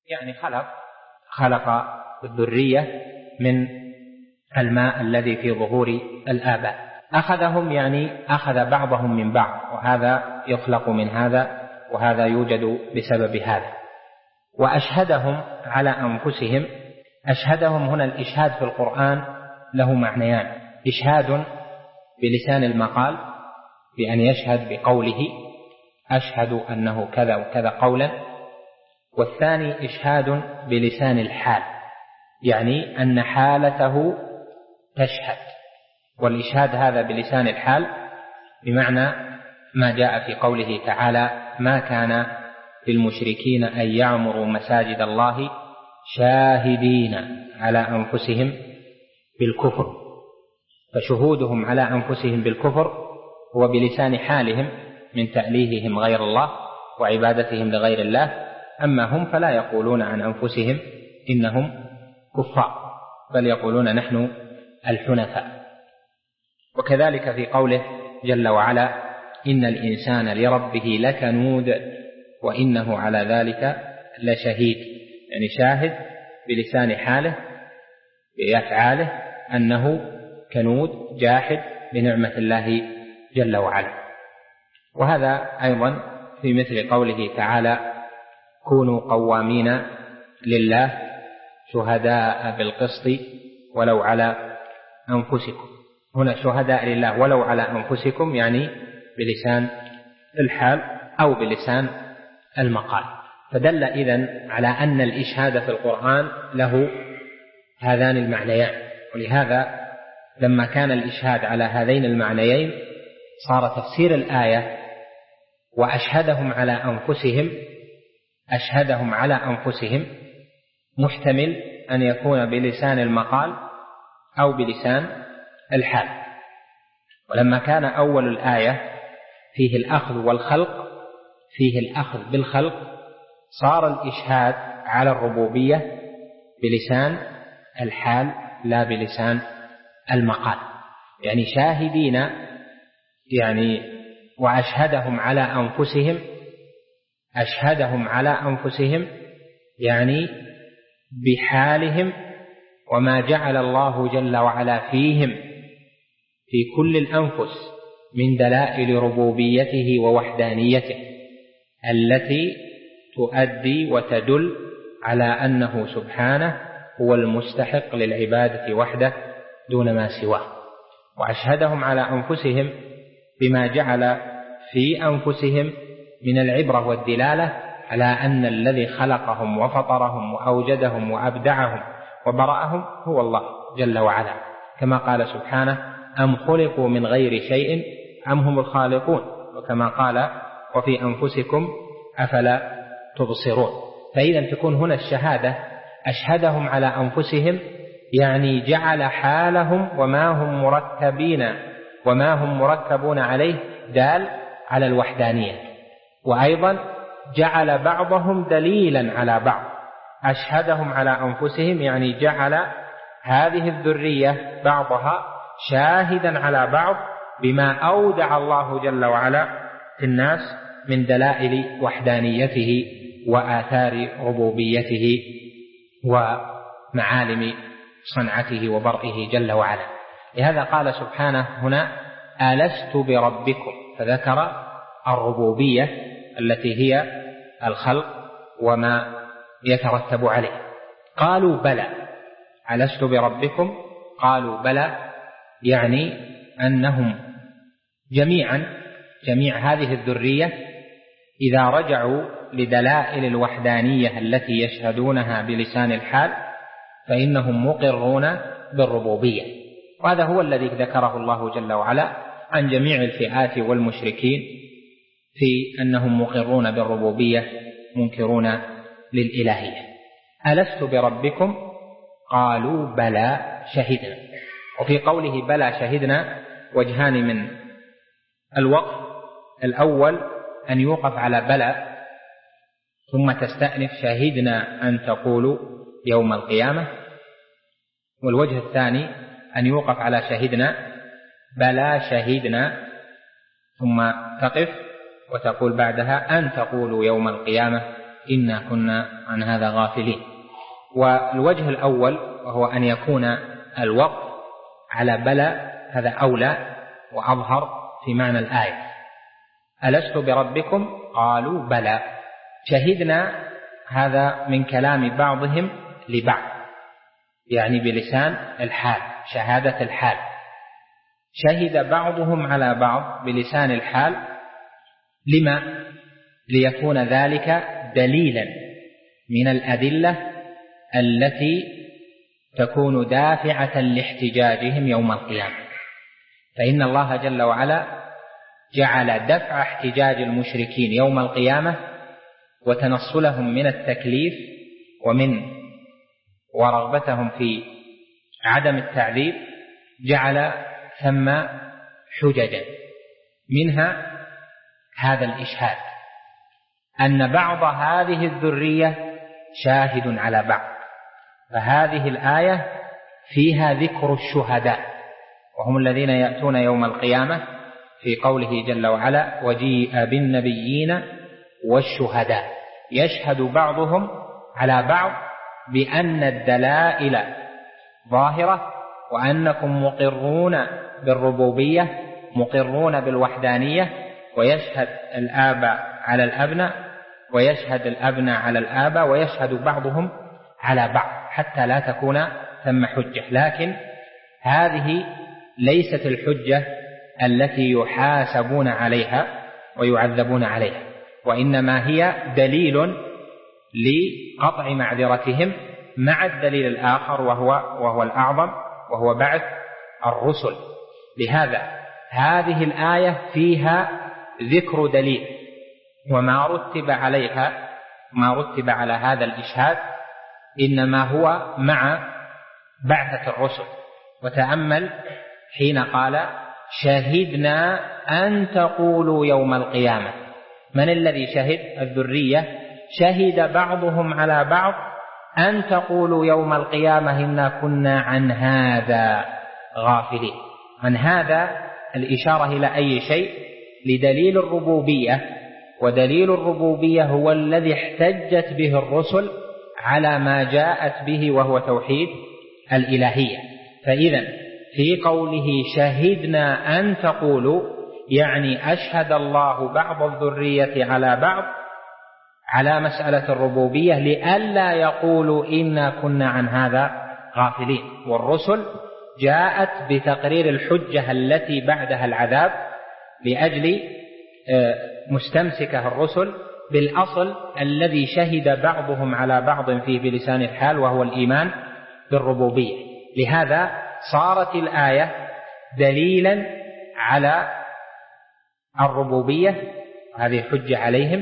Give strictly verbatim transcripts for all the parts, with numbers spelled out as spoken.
يعني خلق خلق الذرية من الماء الذي في ظهور الآباء. أخذهم يعني أخذ بعضهم من بعض، وهذا يخلق من هذا وهذا يوجد بسبب هذا. وأشهدهم على أنفسهم. أشهدهم هنا الإشهاد في القرآن له معنيان: إشهاد بلسان المقال بأن يشهد بقوله أشهد أنه كذا وكذا قولا، والثاني إشهاد بلسان الحال، يعني أن حالته تشهد. والإشهاد هذا بلسان الحال بمعنى ما جاء في قوله تعالى: ما كان للمشركين أن يعمروا مساجد الله شاهدين على أنفسهم بالكفر. فشهودهم على أنفسهم بالكفر هو بلسان حالهم من تأليههم غير الله وعبادتهم لغير الله، أما هم فلا يقولون عن أنفسهم إنهم كفار، بل يقولون نحن الحنفاء. وكذلك في قوله جل وعلا: إن الإنسان لربه لكنود وإنه على ذلك لشهيد، يعني شاهد بلسان حاله بأفعاله أنه كنود جاحد لنعمة الله جل وعلا. وهذا أيضا في مثل قوله تعالى: كونوا قوامين لله شهداء بالقسط ولو على أنفسكم. هنا شهداء لله ولو على أنفسكم يعني بلسان الحال أو بلسان المقال. فدل إذن على أن الإشهاد في القرآن له هذان المعنيان. ولهذا لما كان الإشهاد على هذين المعنيين صار تفسير الآية وأشهدهم على أنفسهم أشهدهم على أنفسهم محتمل أن يكون بلسان المقال أو بلسان الحال. ولما كان أول الآية فيه الأخذ والخلق فيه الأخذ بالخلق صار الإشهاد على الربوبية بلسان الحال لا بلسان المقال، يعني شاهدين يعني وأشهدهم على أنفسهم أشهدهم على أنفسهم يعني بحالهم وما جعل الله جل وعلا فيهم في كل الأنفس من دلائل ربوبيته ووحدانيته التي تؤدي وتدل على أنه سبحانه هو المستحق للعبادة وحده دون ما سواه. وأشهدهم على أنفسهم بما جعل في أنفسهم من العبرة والدلالة على أن الذي خلقهم وفطرهم وأوجدهم وأبدعهم وبرأهم هو الله جل وعلا، كما قال سبحانه: أم خلقوا من غير شيء أم هم الخالقون، وكما قال: وفي أنفسكم أفلا تبصرون. فإذا تكون هنا الشهادة أشهدهم على أنفسهم يعني جعل حالهم وما هم مركبين وما هم مركبون عليه دال على الوحدانية، وأيضا جعل بعضهم دليلا على بعض. أشهدهم على أنفسهم يعني جعل هذه الذرية بعضها شاهدا على بعض بما أودع الله جل وعلا في الناس من دلائل وحدانيته وآثار ربوبيته ومعالم صنعته وبرئه جل وعلا. لهذا قال سبحانه هنا: ألست بربكم، فذكر الربوبية التي هي الخلق وما يترتب عليه. قالوا بلى. ألست بربكم؟ قالوا بلى، يعني أنهم جميعا جميع هذه الذرية إذا رجعوا لدلائل الوحدانية التي يشهدونها بلسان الحال فإنهم مقرون بالربوبية. وهذا هو الذي ذكره الله جل وعلا عن جميع الفئات والمشركين في أنهم مقرون بالربوبية منكرون للإلهية. ألست بربكم؟ قالوا بلى شهدنا. وفي قوله بلى شهدنا وجهان من الوقف: الأول أن يوقف على بلى ثم تستأنف شهدنا أن تقولوا يوم القيامة، والوجه الثاني أن يوقف على شهدنا بلى شهدنا ثم تقف وتقول بعدها أن تقولوا يوم القيامة إنا كنا عن هذا غافلين. والوجه الأول وهو أن يكون الوقف على بلى، هذا أولى وأظهر في معنى الآية. ألست بربكم قالوا بلى. شهدنا هذا من كلام بعضهم لبعض، يعني بلسان الحال، شهادة الحال. شهد بعضهم على بعض بلسان الحال، لما؟ ليكون ذلك دليلا من الأدلة التي تكون دافعة لاحتجاجهم يوم القيامة. فإن الله جل وعلا جعل دفع احتجاج المشركين يوم القيامة وتنصلهم من التكليف ومن ورغبتهم في عدم التعذيب، جعل ثم حججا، منها هذا الإشهاد أن بعض هذه الذرية شاهد على بعض. فهذه الآية فيها ذكر الشهداء، وهم الذين يأتون يوم القيامة في قوله جل وعلا وجيء بالنبيين والشهداء، يشهد بعضهم على بعض بأن الدلائل ظاهرة، وأنكم مقرون بالربوبية مقرون بالوحدانية، ويشهد الآباء على الأبناء ويشهد الأبناء على الآباء ويشهد بعضهم على بعض حتى لا تكون ثم حجة. لكن هذه ليست الحجة التي يحاسبون عليها ويعذبون عليها، وإنما هي دليل لقطع معذرتهم مع الدليل الآخر وهو, وهو الأعظم، وهو بعث الرسل. لهذا هذه الآية فيها ذكر دليل، وما رتب عليها ما رتب على هذا الإشهاد إنما هو مع بعثة الرسل. وتأمل حين قال شهدنا أن تقولوا يوم القيامة، من الذي شهد؟ الذرية. شهد بعضهم على بعض أن تقولوا يوم القيامة إنا كنا عن هذا غافلين. عن هذا الإشارة إلى أي شيء؟ لدليل الربوبية، ودليل الربوبية هو الذي احتجت به الرسل على ما جاءت به وهو توحيد الإلهية. فإذا في قوله شهدنا أن تقولوا يعني أشهد الله بعض الذرية على بعض على مسألة الربوبية لئلا يقولوا إنا كنا عن هذا غافلين. والرسل جاءت بتقرير الحجة التي بعدها العذاب لأجل مستمسكه الرسل بالأصل الذي شهد بعضهم على بعض فيه بلسان الحال، وهو الإيمان بالربوبية. لهذا صارت الآية دليلا على الربوبية، هذه حجة عليهم،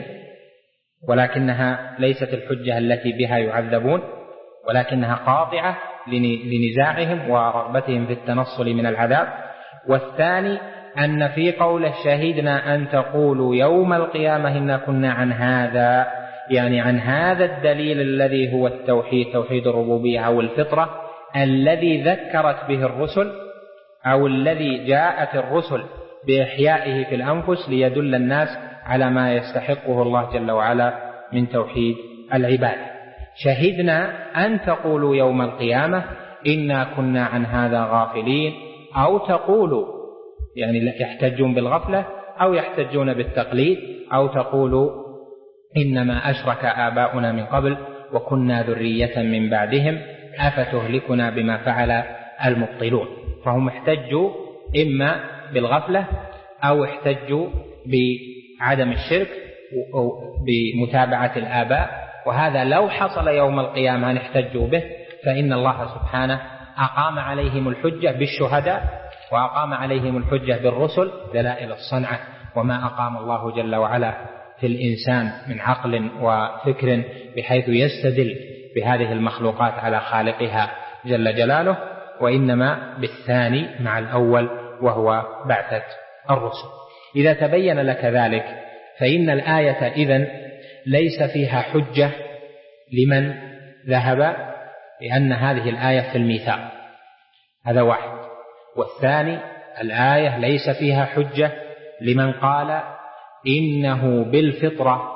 ولكنها ليست الحجة التي بها يعذبون، ولكنها قاطعة لنزاعهم ورغبتهم في التنصل من العذاب. والثاني أن في قوله شهدنا أن تقولوا يوم القيامة إنا كنا عن هذا، يعني عن هذا الدليل الذي هو التوحيد، توحيد الربوبية أو الفطرة الذي ذكرت به الرسل، أو الذي جاءت الرسل بإحيائه في الأنفس ليدل الناس على ما يستحقه الله جل وعلا من توحيد العبادة. شهدنا أن تقولوا يوم القيامة إنا كنا عن هذا غافلين، أو تقولوا يعني يحتجون بالغفلة أو يحتجون بالتقليد، أو تقولوا إنما أشرك آباؤنا من قبل وكنا ذرية من بعدهم أفتهلكنا بما فعل المبطلون. فهم احتجوا إما بالغفلة أو احتجوا بعدم الشرك أو بمتابعة الآباء، وهذا لو حصل يوم القيامة أن احتجوا به فإن الله سبحانه أقام عليهم الحجة بالشهداء، وأقام عليهم الحجة بالرسل دلائل الصنعة. وما أقام الله جل وعلا في الإنسان من عقل وفكر بحيث يستدل بهذه المخلوقات على خالقها جل جلاله، وإنما بالثاني مع الأول وهو بعثة الرسل. إذا تبين لك ذلك فإن الآية إذن ليس فيها حجة لمن ذهب لأن هذه الآية في الميثاق، هذا واحد. والثاني الآية ليس فيها حجة لمن قال إنه بالفطرة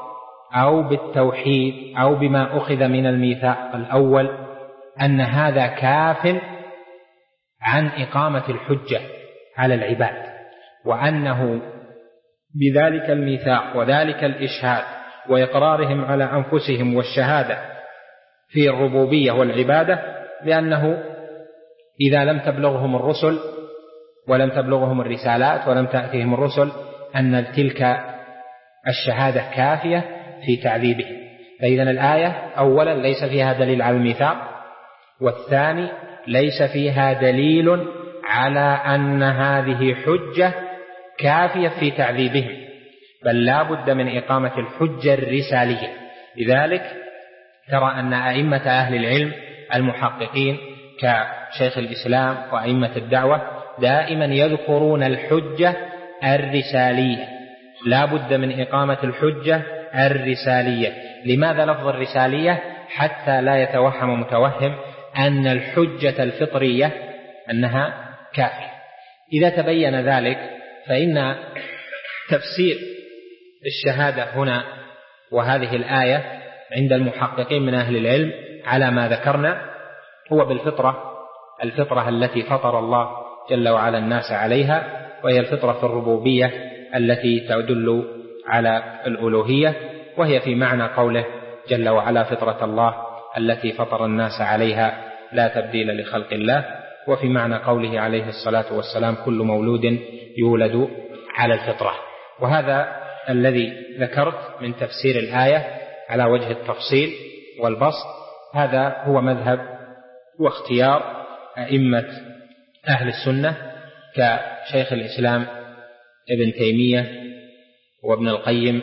أو بالتوحيد أو بما أخذ من الميثاق الأول أن هذا كاف عن إقامة الحجة على العباد، وأنه بذلك الميثاق وذلك الإشهاد وإقرارهم على أنفسهم والشهادة في الربوبية والعبادة، لأنه إذا لم تبلغهم الرسل ولم تبلغهم الرسالات ولم تأتيهم الرسل أن تلك الشهادة كافية في تعذيبهم. فإذن الآية أولا ليس فيها دليل على الميثاق، والثاني ليس فيها دليل على أن هذه حجة كافية في تعذيبهم، بل لا بد من إقامة الحجة الرسالية. لذلك ترى أن أئمة أهل العلم المحققين كشيخ الإسلام وأئمة الدعوة دائما يذكرون الحجة الرسالية، لا بد من إقامة الحجة الرسالية. لماذا لفظ الرسالية؟ حتى لا يتوهم متوهم أن الحجة الفطرية أنها كافية. إذا تبين ذلك فإن تفسير الشهادة هنا وهذه الآية عند المحققين من أهل العلم على ما ذكرنا هو بالفطرة، الفطرة التي فطر الله جل وعلا الناس عليها، وهي الفطرة الربوبية التي تدل على الألوهية، وهي في معنى قوله جل وعلا فطرة الله التي فطر الناس عليها لا تبديل لخلق الله، وفي معنى قوله عليه الصلاة والسلام كل مولود يولد على الفطرة. وهذا الذي ذكرت من تفسير الآية على وجه التفصيل والبسط، هذا هو مذهب واختيار أئمة أهل السنة كشيخ الإسلام ابن تيمية وابن القيم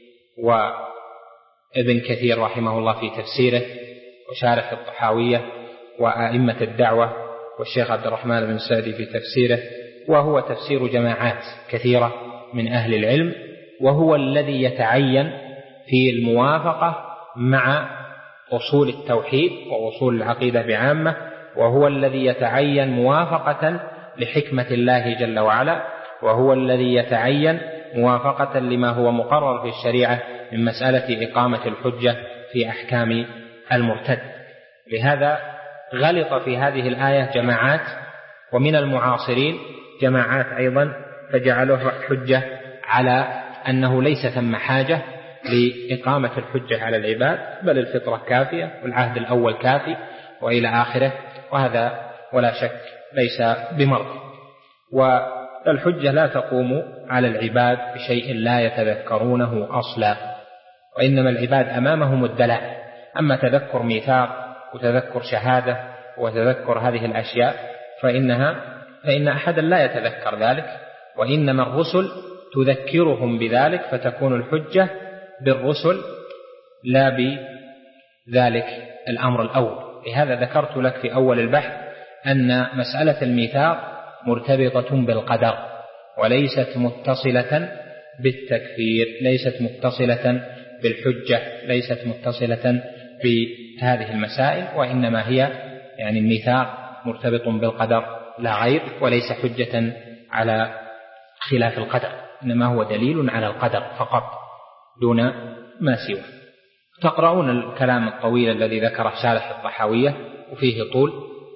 وابن كثير رحمه الله في تفسيره وشارح الطحاوية وأئمة الدعوة والشيخ عبد الرحمن بن سعدي في تفسيره، وهو تفسير جماعات كثيرة من أهل العلم، وهو الذي يتعين في الموافقة مع أصول التوحيد وأصول العقيدة بعامة، وهو الذي يتعين موافقة لحكمة الله جل وعلا، وهو الذي يتعين موافقة لما هو مقرر في الشريعة من مسألة إقامة الحجة في أحكام المرتد. لهذا غلط في هذه الآية جماعات، ومن المعاصرين جماعات أيضا فجعلوها حجة على أنه ليس ثم حاجة لإقامة الحجة على العباد، بل الفطرة كافية والعهد الأول كافي وإلى آخره، وهذا ولا شك ليس بمرض. والحجة لا تقوم على العباد بشيء لا يتذكرونه أصلا، وإنما العباد أمامهم الدلالة. أما تذكر ميثاق وتذكر شهادة وتذكر هذه الأشياء فإنها فإن أحدا لا يتذكر ذلك، وإنما الرسل تذكرهم بذلك، فتكون الحجة بالرسل لا بذلك الأمر الأول. لهذا ذكرت لك في أول البحث أن مسألة الميثاق مرتبطة بالقدر وليست متصلة بالتكفير، ليست متصلة بالحجة، ليست متصلة بهذه المسائل، وإنما هي يعني الميثاق مرتبط بالقدر لا غير، وليس حجة على خلاف القدر، إنما هو دليل على القدر فقط دون ما سوى. تقرؤون الكلام الطويل الذي ذكره شارح الطحاوية وفيه طول،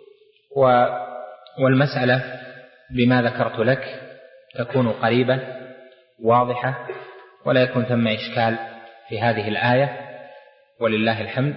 والمسألة بما ذكرت لك تكون قريبة واضحة، ولا يكون ثم إشكال في هذه الآية ولله الحمد.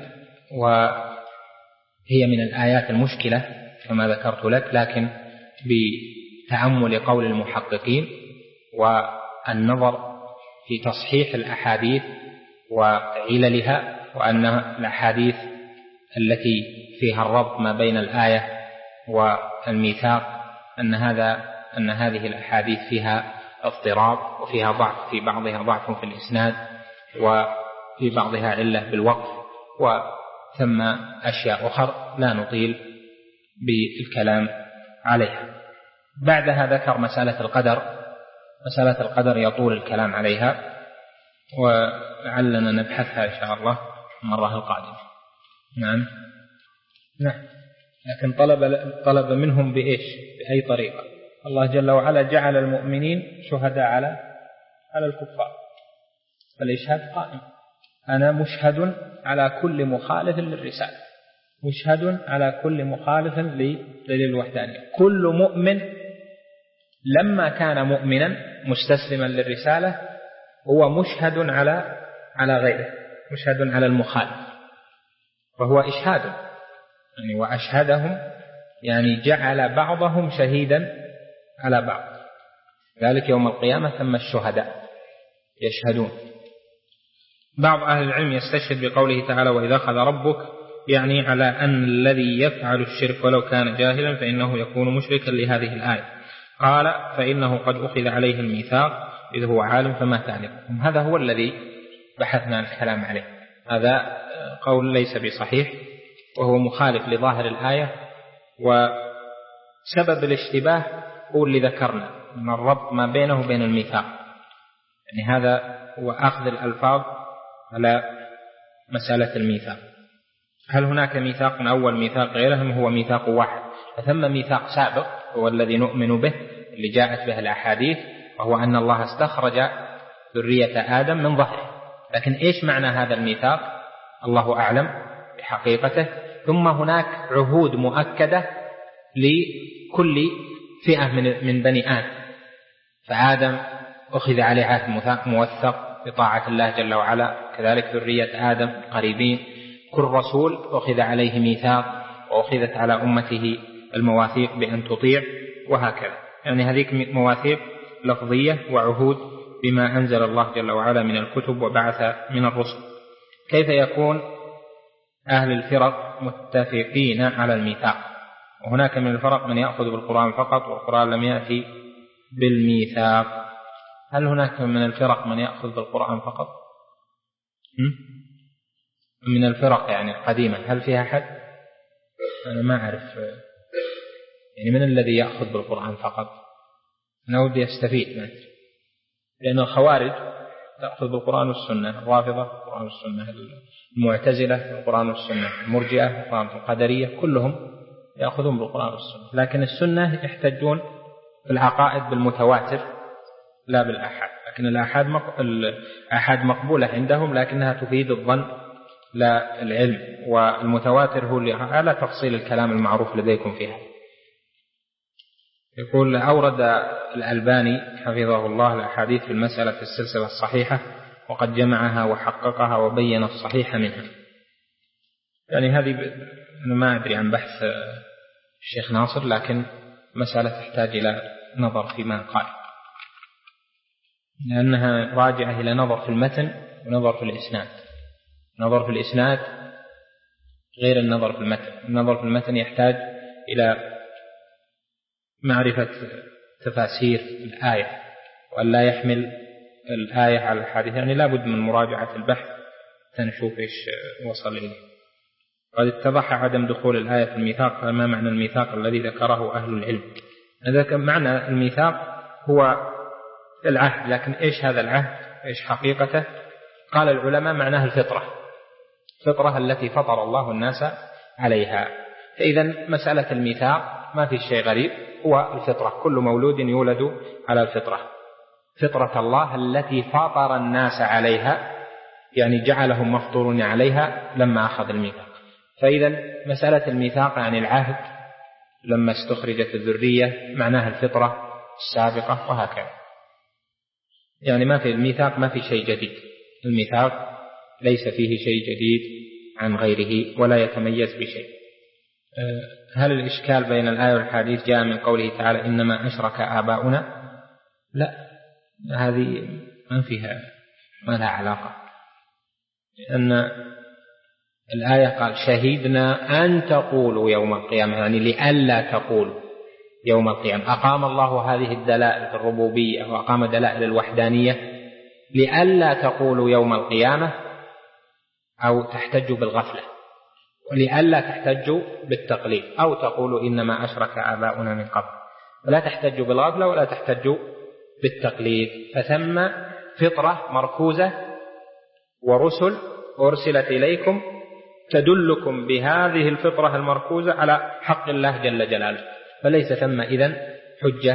وهي من الآيات المشكلة كما ذكرت لك، لكن بتأمل قول المحققين والنظر في تصحيح الأحاديث وعللها، وأن الأحاديث التي فيها الربط ما بين الآية والميثاق أن هذا أن هذه الأحاديث فيها اضطراب وفيها ضعف، في بعضها ضعف في الإسناد وفي بعضها علة بالوقف، وثم أشياء أخرى لا نطيل بالكلام عليها. بعدها ذكر مسألة القدر. مسألة القدر يطول الكلام عليها، ولعلنا نبحثها إن شاء الله المرة القادمة. نعم نعم لكن طلب طلب منهم بإيش؟ بأي طريقة؟ الله جل وعلا جعل المؤمنين شهداء على على الكفار، فالإشهاد قائم أنا مشهد على كل مخالف للرسالة، مشهد على كل مخالف لدليل الوحدانية. كل مؤمن لما كان مؤمنا مستسلما للرسالة هو مشهد على على غيره، مشهد على المخالف، فهو إشهاد يعني، وأشهدهم يعني جعل بعضهم شهيدا على بعض. ذلك يوم القيامة ثم الشهداء يشهدون. بعض أهل العلم يستشهد بقوله تعالى وإذا أخذ ربك، يعني على أن الذي يفعل الشرك ولو كان جاهلا فإنه يكون مشركا لهذه الآية. قال فإنه قد أخذ عليه الميثاق إذ هو عالم فما تعلم. هذا هو الذي بحثنا عن الكلام عليه. هذا قول ليس بصحيح وهو مخالف لظاهر الآية، وسبب الاشتباه هو اللي ذكرنا من الربط ما بينه وبين الميثاق، يعني هذا هو أخذ الألفاظ على مسألة الميثاق. هل هناك ميثاق أول ميثاق غيرهم؟ هو ميثاق واحد، فثم ميثاق سابق هو الذي نؤمن به اللي جاءت به الأحاديث، وهو أن الله استخرج ذرية آدم من ظهره. لكن إيش معنى هذا الميثاق؟ الله أعلم بحقيقته. ثم هناك عهود مؤكدة لكل فئة من من بني آدم، فآدم أخذ عليه عهد موثق بطاعة الله جل وعلا، كذلك ذرية آدم قريبين. كل رسول أخذ عليه ميثاق وأخذت على أمته المواثيق بأن تطيع، وهكذا. يعني هذه مواثيق لفظية وعهود بما أنزل الله جل وعلا من الكتب وبعث من الرسل. كيف يكون أهل الفرق متفقين على الميثاق؟ وهناك من الفرق من يأخذ بالقرآن فقط والقرآن لم يأتي بالميثاق. هل هناك من الفرق من يأخذ بالقرآن فقط؟ من الفرق يعني القديمة هل فيها أحد؟ أنا ما أعرف يعني من الذي يأخذ بالقرآن فقط. أنا ودي أستفيد منه، لأن الخوارج تأخذ بالقرآن والسنة، الرافضة بالقرآن والسنة، المعتزلة بالقرآن والسنة، المرجئة بالقرآن، القدرية كلهم يأخذون بالقرآن والسنة. لكن السنة يحتجون في العقائد بالمتواتر لا بالآحاد، لكن الآحاد الآحاد مقبولة عندهم لكنها تفيد الظن لا العلم، والمتواتر هو اللي على تفصيل الكلام المعروف لديكم فيها. يقول أورد الألباني حفظه الله الأحاديث في المسألة في السلسلة الصحيحة، وقد جمعها وحققها وبين الصحيح منها. يعني هذه أنا ما أدري عن بحث الشيخ ناصر، لكن مسألة تحتاج إلى نظر فيما قال، لأنها راجعة إلى نظر في المتن ونظر في الإسناد. نظر في الإسناد غير النظر في المتن. النظر في المتن يحتاج إلى معرفة تفاسير الآية، وأن لا يحمل الآية على الحادثة، يعني لا بد من مراجعة البحث تنشوف إيش وصل إليه. قد اتضح عدم دخول الآية في الميثاق، فما معنى الميثاق الذي ذكره أهل العلم؟ هذا معنى الميثاق هو العهد، لكن إيش هذا العهد؟ إيش حقيقته؟ قال العلماء معناه الفطرة، الفطرة التي فطر الله الناس عليها. فإذا مسألة الميثاق ما في شيء غريب، هو الفطرة، كل مولود يولد على الفطرة، فطرة الله التي فطر الناس عليها، يعني جعلهم مفطورون عليها لما أخذ الميثاق. فإذا مسألة الميثاق يعني العهد لما استخرجت الذرية، معناها الفطرة السابقة، وهكذا. يعني ما في الميثاق ما في شيء جديد، الميثاق ليس فيه شيء جديد عن غيره ولا يتميز بشيء. هل الإشكال بين الآية والحديث جاء من قوله تعالى إنما أشرك آباؤنا؟ لا، هذه ما فيها ما لها علاقة، لأن الآية قال شهدنا أن تقولوا يوم القيامة، يعني لئلا تقولوا يوم القيامة. أقام الله هذه الدلائل في الربوبية وأقام دلائل الوحدانية لئلا تقولوا يوم القيامة أو تحتجوا بالغفلة، ولئلا تحتجوا بالتقليد، أو تقولوا إنما أشرك آباؤنا من قبل. ولا تحتجوا بالغفلة ولا تحتجوا بالتقليد. فثم فطرة مركوزة ورسل أرسلت إليكم تدلكم بهذه الفطرة المركوزة على حق الله جل جلاله، فليس ثم إذن حجة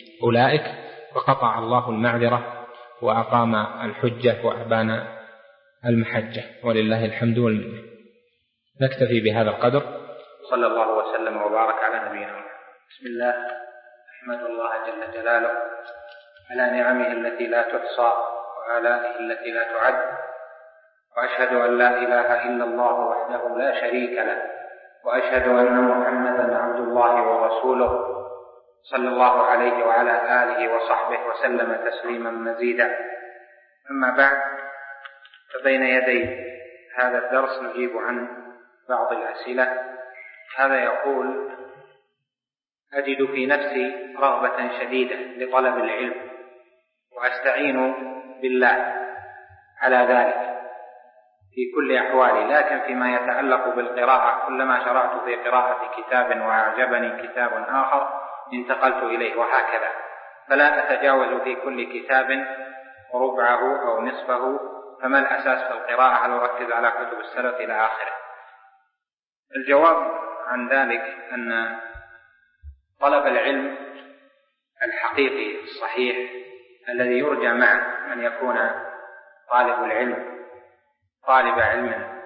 لأولئك، وقطع الله المعذرة وأقام الحجة وأبان المحجة، ولله الحمد والمنة. نكتفي بهذا القدر. صلى الله وسلم وبارك على نبينا محمد. بسم الله، أحمد الله جل جلاله على نعمه التي لا تحصى وآلائه التي لا تعد، وأشهد أن لا إله إلا الله وحده لا شريك له، وأشهد أن محمدا عبد الله ورسوله صلى الله عليه وعلى آله وصحبه وسلم تسليما مزيدا. أما بعد، فبين يدي هذا الدرس نجيب عن بعض الأسئلة. هذا يقول: أجد في نفسي رغبة شديدة لطلب العلم، وأستعين بالله على ذلك في كل أحوالي، لكن فيما يتعلق بالقراءة كلما شرعت في قراءة كتاب وأعجبني كتاب آخر انتقلت إليه، وهكذا، فلا أتجاوز في كل كتاب ربعه أو نصفه. فما الأساس في القراءة؟ هل أركز على كتب السلف إلى آخره؟ الجواب عن ذلك أن طلب العلم الحقيقي الصحيح الذي يرجى معه أن يكون طالب العلم طالب علم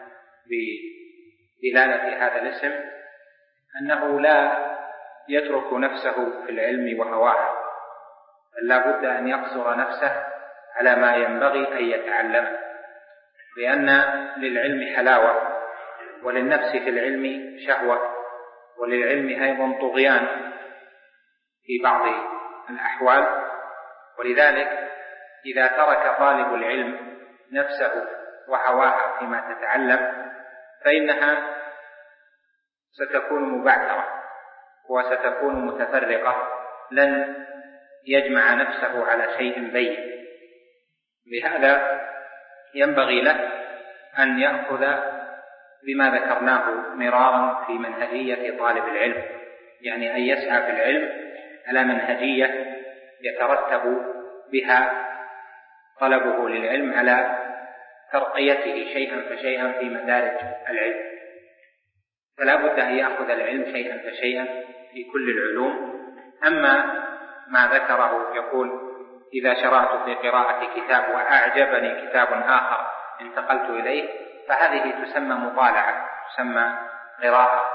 بدلالة هذا الاسم، أنه لا يترك نفسه في العلم وهواه، بل لا بد أن يقصر نفسه على ما ينبغي أن يتعلمه، لأن للعلم حلاوة، وللنفس في العلم شهوة، وللعلم أيضا طغيان في بعض الأحوال. ولذلك إذا ترك طالب العلم نفسه وهواها فيما تتعلم فإنها ستكون مبعثرة وستكون متفرقة، لن يجمع نفسه على شيء بين. لهذا ينبغي له أن يأخذ بما ذكرناه مرارا في منهجية طالب العلم، يعني أن يسعى في العلم على منهجية يترتب بها طلبه للعلم على ترقيته شيئا فشيئا في مدارج العلم. فلا بد أن يأخذ العلم شيئا فشيئا في كل العلوم. أما ما ذكره يقول: إذا شرعت في قراءة كتاب وأعجبني كتاب آخر انتقلت إليه، فهذه تسمى مطالعة، تسمى قراءة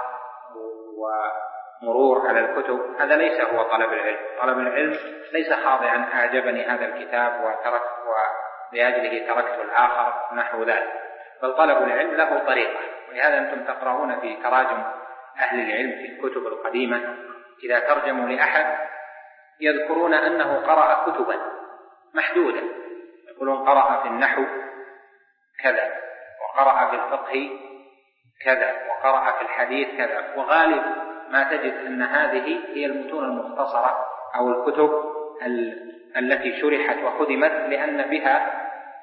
ومرور على الكتب. هذا ليس هو طلب العلم. طلب العلم ليس خاضعا أعجبني هذا الكتاب وتركت ولأجله تركت الآخر نحو ذلك، بل طلب العلم له طريقة. ولهذا أنتم تقرؤون في تراجم أهل العلم في الكتب القديمة إذا ترجموا لأحد يذكرون أنه قرأ كتبا محدودة، يقولون قرأ في النحو كذا، وقرأ في الفقه كذا، وقرأ في الحديث كذا. وغالب ما تجد أن هذه هي المتون المختصرة أو الكتب التي شرحت وخدمت لأن بها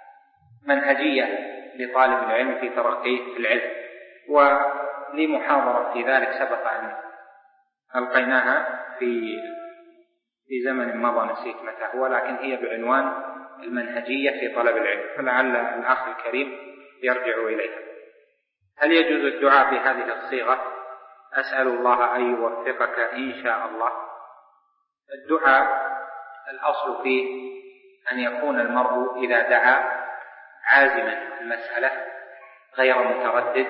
منهجية لطالب العلم في ترقيه في العلم. ولي محاضرة في ذلك سبق أن ألقيناها في في زمن مضى، نسيت متى هو، لكن هي بعنوان المنهجية في طلب العلم، فلعل الأخ الكريم يرجع إليها. هل يجوز الدعاء بهذه الصيغة؟ أسأل الله أن يوفقك إن شاء الله. الدعاء الأصل فيه أن يكون المرء إذا دعا عازما المسألة غير متردد،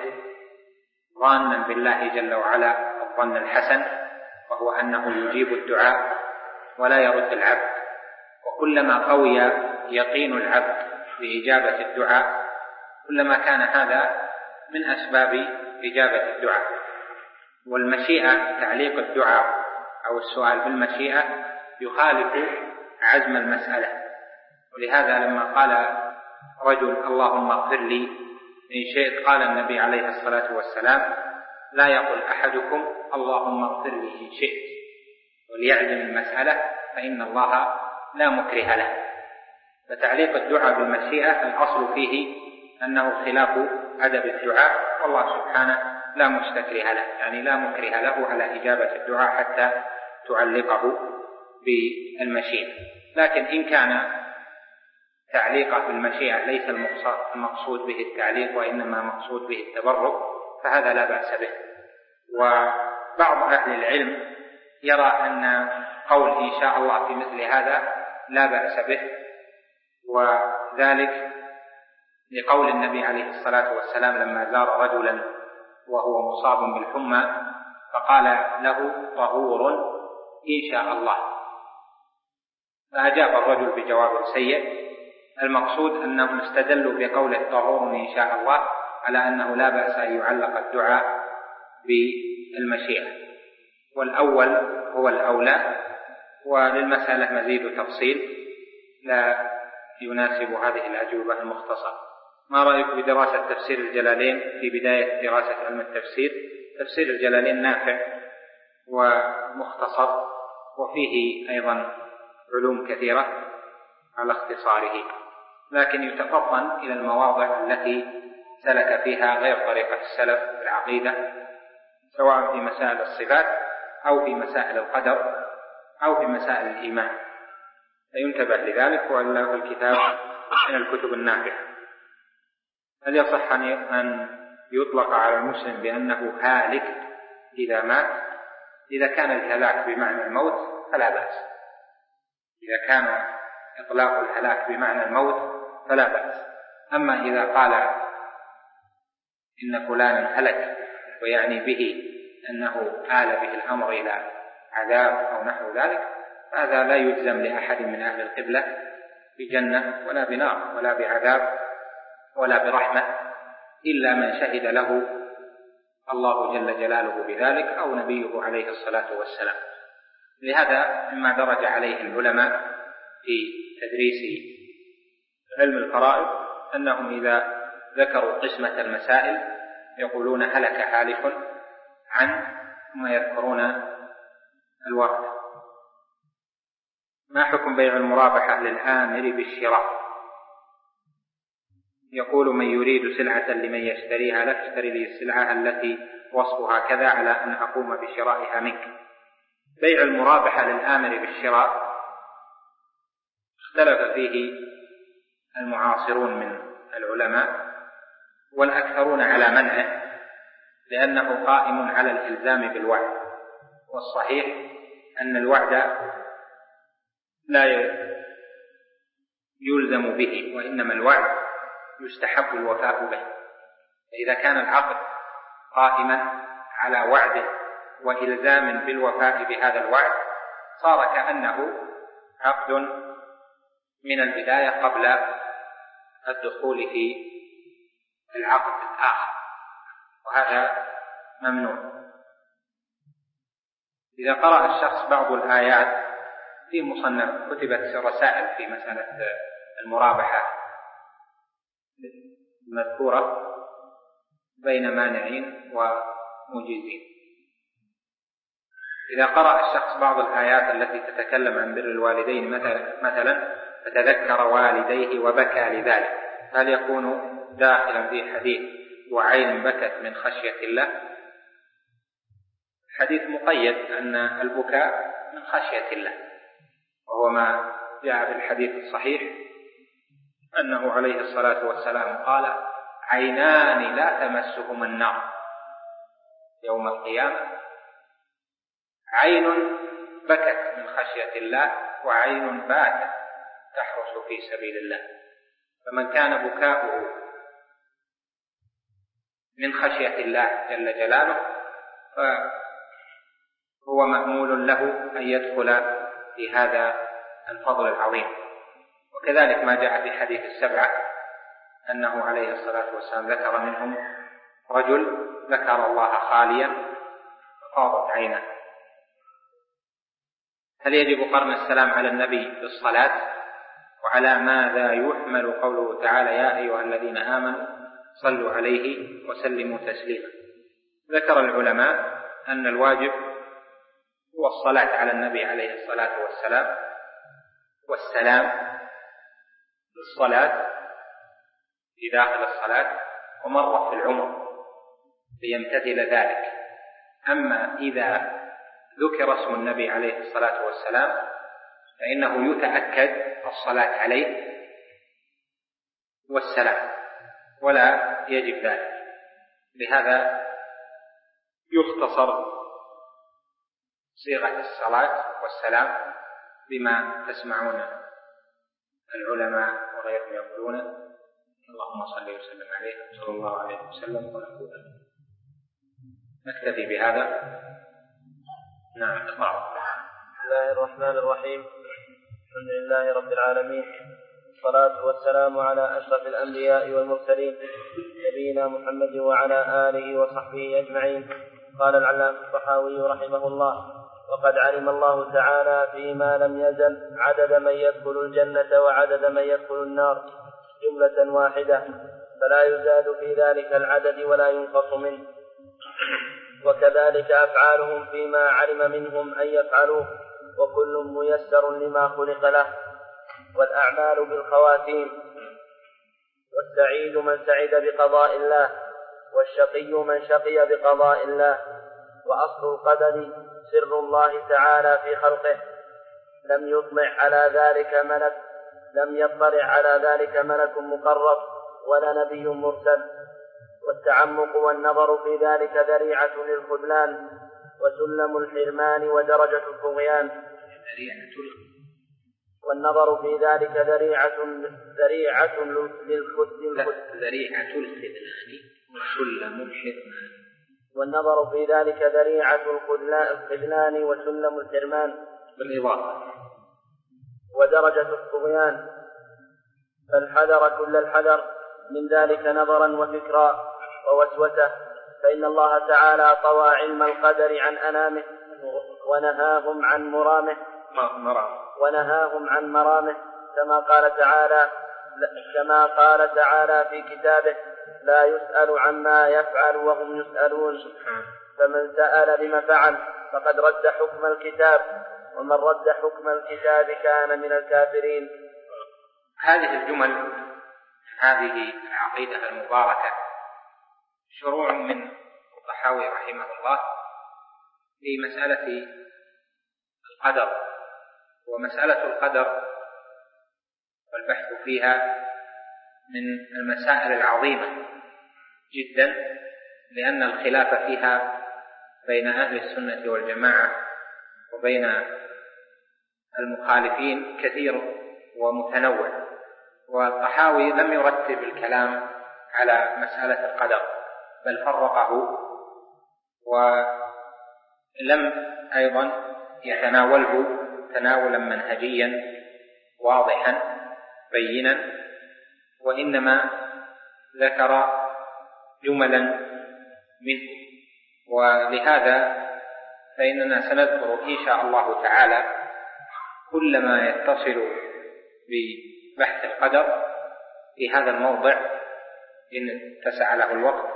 ظانا بالله جل وعلا الظن الحسن، وهو أنه يجيب الدعاء ولا يرد العبد. وكلما قوي يقين العبد بإجابة الدعاء كلما كان هذا من أسباب إجابة الدعاء. والمشيئة، تعليق الدعاء أو السؤال بالمشيئة يخالف عزم المسألة. ولهذا لما قال رجل: اللهم اغفر لي إن شئت، قال النبي عليه الصلاة والسلام: لا يقل أحدكم اللهم اغفر لي إن شئت، وليعزم المسألة، فإن الله لا مكره له. فتعليق الدعاء بالمشيئة الأصل فيه أنه خلاف أدب الدعاء، والله سبحانه لا مستكره له، يعني لا مكره له على إجابة الدعاء حتى تعلقه بالمشيئة. لكن إن كان تعليقه بالمشيئة ليس المقصود به التعليق وإنما مقصود به التبرك، فهذا لا بأس به. وبعض أهل العلم يرى أن قول إن شاء الله في مثل هذا لا بأس به، وذلك لقول النبي عليه الصلاة والسلام لما زار رجلا وهو مصاب بالحمى فقال له طهور إن شاء الله، فأجاب الرجل بجواب سيء. المقصود أنهم استدلوا بقوله طهور إن شاء الله على أنه لا بأس أن يعلق الدعاء بالمشيئة، والأول هو الأولى، وللمسألة مزيد تفصيل لا يناسب هذه الأجوبة المختصرة. ما رأيك بدراسة تفسير الجلالين في بداية دراسة علم التفسير؟ تفسير الجلالين نافع ومختصر وفيه أيضا علوم كثيرة على اختصاره، لكن يتفطن إلى المواضع التي سلك فيها غير طريقة السلف في العقيدة، سواء في مسائل الصفات أو في مسائل القدر أو في مسائل الإيمان، فينتبه لذلك، وإلا الكتاب من الكتب النافعة. هل يصح أن يطلق على المسلم بأنه هالك إذا مات؟ إذا كان الهلاك بمعنى الموت فلا بأس، إذا كان إطلاق الهلاك بمعنى الموت فلا بأس. أما إذا قال إن فلانا هلك ويعني به أنه آل به الأمر إلى عذاب أو نحو ذلك، هذا لا يجزم لأحد من أهل القبلة بجنة ولا بنار ولا بعذاب ولا برحمة إلا من شهد له الله جل جلاله بذلك أو نبيه عليه الصلاة والسلام. لهذا مما درج عليه العلماء في تدريس علم الفرائض أنهم إذا ذكروا قسمة المسائل يقولون هلك هالك عن، ثم يذكرون الوقت. ما حكم بيع المرابحة للآمر بالشراء؟ يقول من يريد سلعة لمن يشتريها لا تشتري لي السلعة التي وصفها كذا على أن أقوم بشرائها منك. بيع المرابحة للآمر بالشراء اختلف فيه المعاصرون من العلماء، والأكثرون على منعه لأنه قائم على الإلزام بالوعد، والصحيح أن الوعد لا يلزم به، وإنما الوعد يستحب الوفاء به. فإذا كان العقد قائما على وعده وإلزام بالوفاء بهذا الوعد صار كأنه عقد من البداية قبل الدخول في العقد الآخر، وهذا ممنوع. إذا قرأ الشخص بعض الآيات في مصنف كتبت رسائل في مسألة المرابحة المذكورة بين مانعين ومجيزين، إذا قرأ الشخص بعض الآيات التي تتكلم عن بر الوالدين مثلا فتذكر والديه وبكى لذلك، هل يكون داخلا في حديث وعين بكت من خشية الله؟ الحديث مقيد أن البكاء من خشية الله، وهو ما جاء في الحديث الصحيح أنه عليه الصلاة والسلام قال عينان لا تمسهما النار يوم القيامة، عين بكت من خشية الله وعين باتت تحرس في سبيل الله. فمن كان بكاؤه من خشية الله جل جلاله فهو مأمول له أن يدخل في هذا الفضل العظيم. وكذلك ما جاء في حديث السبعة أنه عليه الصلاة والسلام ذكر منهم رجل ذكر الله خاليا ففاضت عينه. هل يجب قرن السلام على النبي بالصلاة؟ وعلى ماذا يحمل قوله تعالى يا أيها الذين آمنوا صلوا عليه وسلموا تسليما؟ ذكر العلماء أن الواجب هو الصلاة على النبي عليه الصلاة والسلام والسلام بالصلاة في داخل الصلاة ومرة في العمر ليمتثل ذلك. أما إذا ذكر اسم النبي عليه الصلاة والسلام فإنه يتأكد الصلاة عليه والسلام ولا يجب ذلك. لهذا يختصر صيغة الصلاة والسلام بما تسمعون العلماء وغيرهم يقولون اللهم صل وسلم عليه صلى الله عليه وسلم ونقول نكتفي بهذا. نعم. بسم الله الرحمن الرحيم. الحمد لله رب العالمين، والصلاة والسلام على أشرف الأنبياء والمرسلين نبينا محمد وعلى آله وصحبه أجمعين. قال العلامة الطحاوي رحمه الله: وقد علم الله تعالى فيما لم يزل عدد من يدخل الجنة وعدد من يدخل النار جملة واحدة، فلا يزاد في ذلك العدد ولا ينقص منه. وكذلك أفعالهم فيما علم منهم أن يفعلوه، وكل ميسر لما خلق له. والأعمال بالخواتيم، والسعيد من سعد بقضاء الله، والشقي من شقي بقضاء الله. وأصل القدر سر الله تعالى في خلقه، لم يطلع على ذلك ملك لم يطلع على ذلك ملك مقرب ولا نبي مرسل. والتعمق والنظر في ذلك ذريعة للخذلان وسلم الحرمان ودرجة الطغيان. والنظر في ذلك ذريعة ذريعة للخذلان ذريعة الخذلان وسلم الحرمان. والنظر في ذلك ذريعة الخذلان وسلم الحرمان بالإضافة ودرجة الطغيان. فالحذر كل الحذر من ذلك نظرا وفكرا ووسوسة، فإن الله تعالى طوى علم القدر عن أنامه ونهاهم عن مرامه ونهاهم عن مرامه كما قال تعالى كما قال تعالى في كتابه: لا يسأل عما يفعل وهم يسألون. فمن سأل بما فعل فقد رد حكم الكتاب، ومن رد حكم الكتاب كان من الكافرين. هذه الجمل، هذه العقيدة المباركة، شروع من الطحاوي رحمه الله في مسألة القدر. ومسألة القدر والبحث فيها من المسائل العظيمة جدا، لأن الخلاف فيها بين أهل السنة والجماعة وبين المخالفين كثير ومتنوع. والطحاوي لم يرتب الكلام على مسألة القدر، بل فرقه، ولم أيضا يتناوله تناولا منهجيا واضحا بينا، وإنما ذكر جملا منه. ولهذا فإننا سنذكر إن شاء الله تعالى كل ما يتصل ببحث القدر في هذا الموضع إن اتسع له الوقت،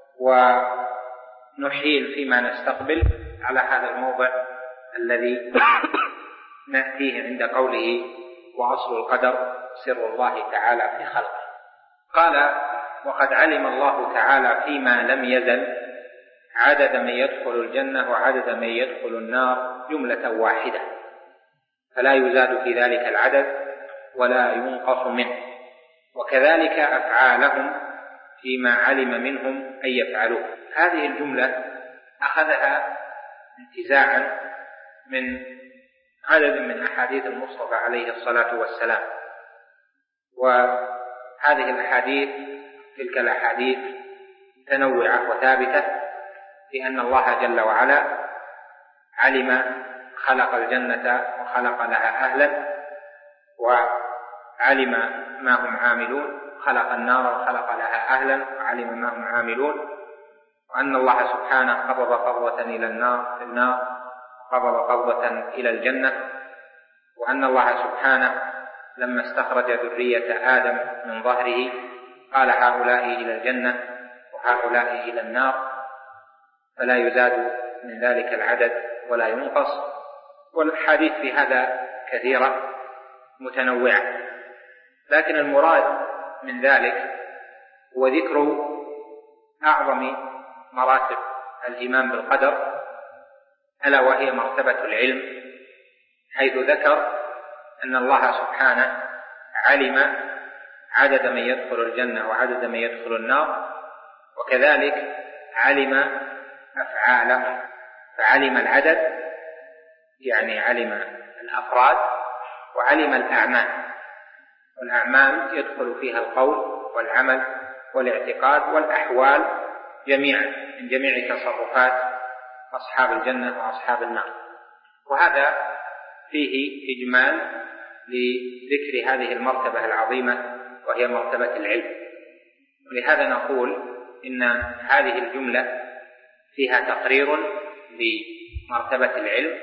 ونحيل فيما نستقبل على هذا الموضع الذي نأتيه عند قوله: وأصل القدر سر الله تعالى في خلقه. قال: وقد علم الله تعالى فيما لم يزل عدد من يدخل الجنة وعدد من يدخل النار جملة واحدة، فلا يزاد في ذلك العدد ولا ينقص منه. وكذلك أفعالهم فيما علم منهم أن يفعلوه. هذه الجملة أخذها انتزاعا من عدد من أحاديث المصطفى عليه الصلاة والسلام. وهذه الأحاديث تلك الأحاديث متنوعة وثابتة، لأن الله جل وعلا علم خلق الجنة وخلق لها أهلا، وعلم ما هم عاملون، خلق النار وخلق لها أهلا وعلم ما هم عاملون، وأن الله سبحانه قبض قبضة إلى النار في النار قبض قبضة إلى الجنة، وأن الله سبحانه لما استخرج ذرية آدم من ظهره قال: هؤلاء إلى الجنة وهؤلاء إلى النار، فلا يزاد من ذلك العدد ولا ينقص. والحديث في هذا كثيرة متنوعة، لكن المراد من ذلك هو ذكر أعظم مراتب الإيمان بالقدر، ألا وهي مرتبة العلم، حيث ذكر أن الله سبحانه علم عدد من يدخل الجنة وعدد من يدخل النار، وكذلك علم أفعالهم، فعلم العدد يعني علم الأفراد، وعلم الأعمال، والأعمال يدخل فيها القول والعمل والاعتقاد والأحوال جميعا من جميع تصرفات أصحاب الجنة وأصحاب النار. وهذا فيه إجمال لذكر هذه المرتبة العظيمة وهي مرتبة العلم. ولهذا نقول إن هذه الجملة فيها تقرير لمرتبة العلم،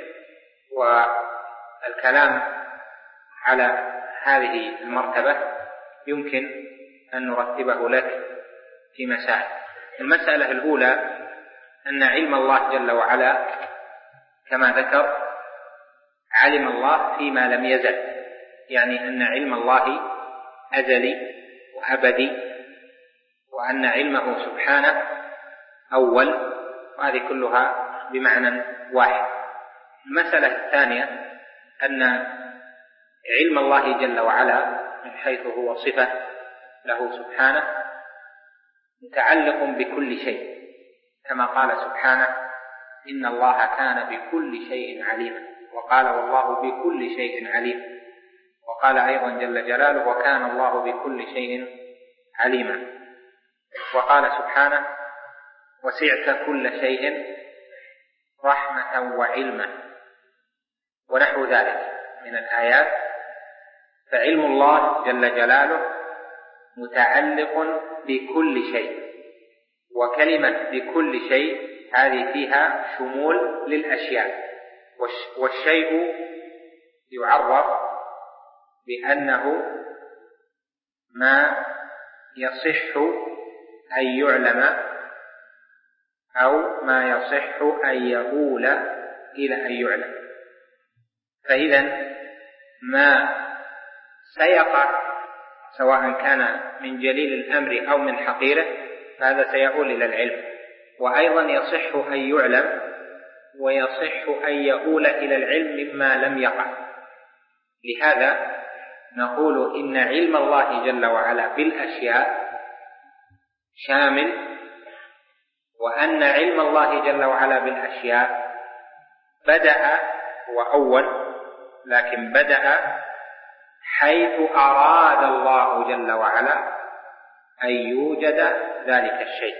والكلام على هذه المرتبة يمكن أن نرتبه لك في مسائل. المسألة الأولى أن علم الله جل وعلا كما ذكر علم الله فيما لم يزل، يعني أن علم الله أزلي وأبدي، وأن علمه سبحانه أول، وهذه كلها بمعنى واحد. المسألة الثانية أن علم الله جل وعلا من حيث هو صفة له سبحانه متعلق بكل شيء، كما قال سبحانه إن الله كان بكل شيء عليما، وقال والله بكل شيء عليم، وقال أيضا جل جلاله وكان الله بكل شيء عليما، وقال سبحانه وسعت كل شيء رحمة وعلما، ونحو ذلك من الآيات. فعلم الله جل جلاله متعلق بكل شيء، وكلمة بكل شيء هذه فيها شمول للأشياء، والشيء يعرف بأنه ما يصح أن يعلم أو ما يصح أن يؤول إلى أن يعلم. فإذا ما سيقع سواء كان من جليل الأمر أو من حقيره فهذا سيؤول إلى العلم، وأيضا يصح أن يعلم ويصح أن يؤول إلى العلم مما لم يقع. لهذا نقول إن علم الله جل وعلا بالأشياء شامل، وأن علم الله جل وعلا بالأشياء بدأ وأول، لكن بدأ حيث أراد الله جل وعلا أن يوجد ذلك الشيء،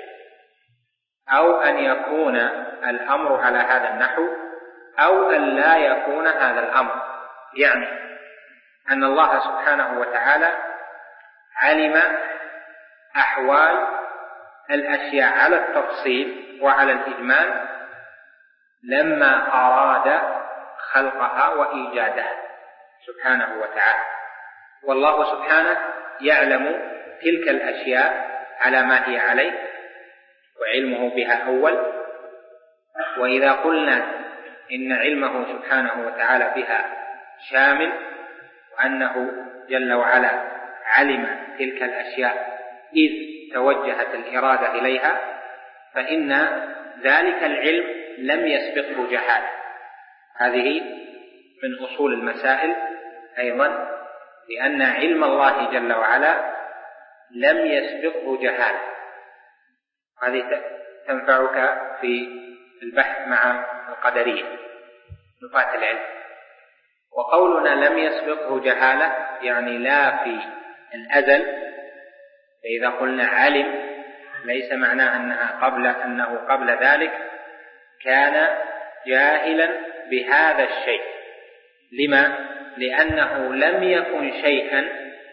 أو أن يكون الأمر على هذا النحو، أو أن لا يكون هذا الأمر. يعني أن الله سبحانه وتعالى علم أحوال الأشياء على التفصيل وعلى الإجمال لما أراد خلقها وإيجادها سبحانه وتعالى. والله سبحانه يعلم تلك الأشياء على ما هي عليه، وعلمه بها أول. وإذا قلنا إن علمه سبحانه وتعالى بها شامل، وأنه جل وعلا علم تلك الأشياء إذ توجهت الإرادة إليها، فإن ذلك العلم لم يسبقه جهالة. هذه من أصول المسائل أيضا، لأن علم الله جل وعلا لم يسبقه جهالة. هذه تنفعك في البحث مع القدرية نفاة العلم. وقولنا لم يسبقه جهالة يعني لا في الأزل، فإذا قلنا علم ليس معناه أنها قبل أنه قبل ذلك كان جاهلا بهذا الشيء. لما؟ لأنه لم يكن شيئا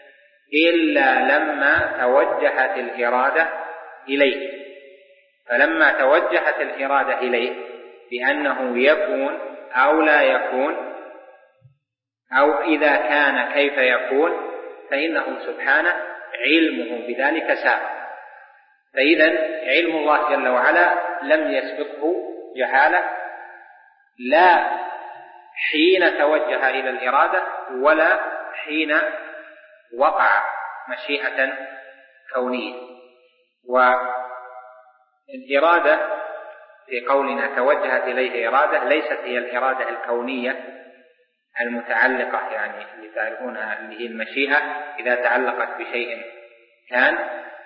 إلا لما توجهت الإرادة إليه، فلما توجهت الإرادة إليه بأنه يكون أو لا يكون، أو إذا كان كيف يكون، فإنه سبحانه علمه بذلك سابق. فإذا علم الله جل وعلا لم يسبقه جهالة، لا حين توجه إلى الإرادة ولا حين وقع مشيئة كونية. والإرادة في قولنا توجهت إليه إرادة ليست هي الإرادة الكونية المتعلقة، يعني اللي تعرفونها اللي هي المشيئة إذا تعلقت بشيء كان،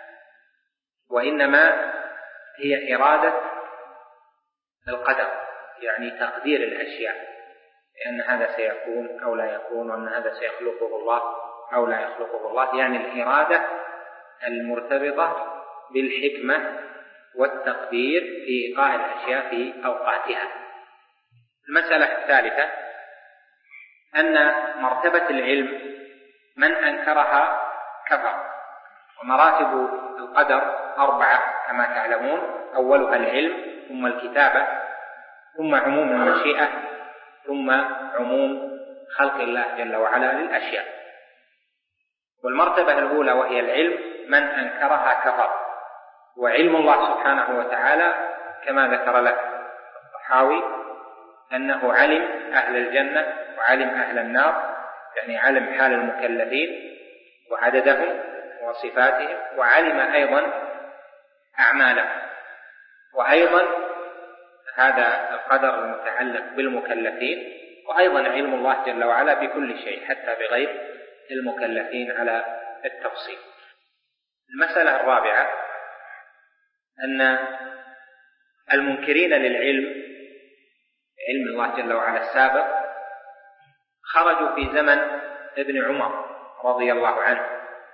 وإنما هي إرادة القدر، يعني تقدير الأشياء، لأن هذا سيكون أو لا يكون، وأن هذا سيخلقه الله أو لا يخلقه الله، يعني الإرادة المرتبطة بالحكمة والتقدير في إيقاع الأشياء في أوقاتها. المسألة الثالثة أن مرتبة العلم من أنكرها كفر. ومراتب القدر أربعة كما تعلمون: أولها العلم، ثم الكتابة، ثم عموم المشيئة، ثم عموم خلق الله جل وعلا للأشياء. والمرتبة الأولى وهي العلم من أنكرها كفر. وعلم الله سبحانه وتعالى كما ذكر لك الطحاوي أنه علم أهل الجنة وعلم أهل النار، يعني علم حال المكلفين وعددهم وصفاتهم، وعلم أيضا أعمالهم. وأيضا هذا القدر المتعلق بالمكلفين، وأيضا علم الله جل وعلا بكل شيء حتى بغير المكلفين على التفصيل. المسألة الرابعة أن المنكرين للعلم، علم الله جل وعلا السابق، خرجوا في زمن ابن عمر رضي الله عنه.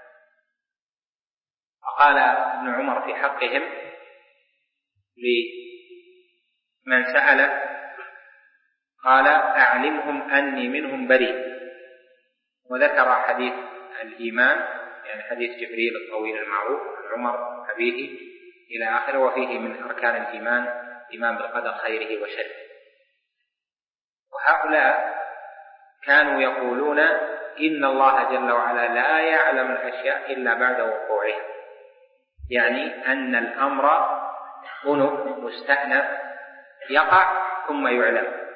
وقال ابن عمر في حقهم لمن سأله قال: أعلمهم أني منهم بريء. وذكر حديث الإيمان، يعني حديث جبريل الطويل المعروف عن عمر أبيه إلى آخره، وفيه من أركان الإيمان إيمان بالقدر خيره وشره. وهؤلاء كانوا يقولون إن الله جل وعلا لا يعلم الأشياء إلا بعد وقوعها، يعني أن الأمر أنف مستأنف يقع ثم يعلم.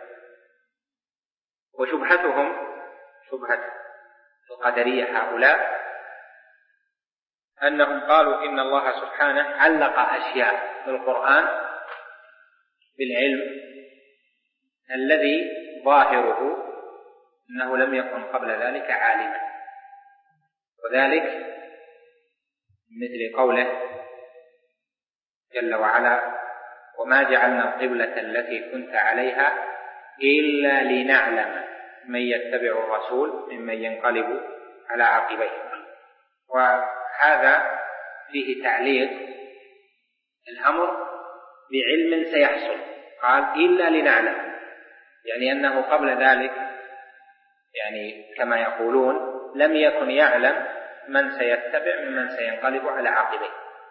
وشبهتهم شبهة القدرية هؤلاء أنهم قالوا إن الله سبحانه علق أشياء في القرآن بالعلم الذي ظاهره أنه لم يكن قبل ذلك عالما. وذلك مثل قوله جل وعلا: وما جعلنا القبلة التي كنت عليها إلا لنعلم من يتبع الرسول ممن ينقلب على عقبيه. وهذا فيه تعليق الأمر بعلم سيحصل، قال إلا لنعلم، يعني أنه قبل ذلك يعني كما يقولون لم يكن يعلم من سيتبع ممن سينقلب على عقبيه.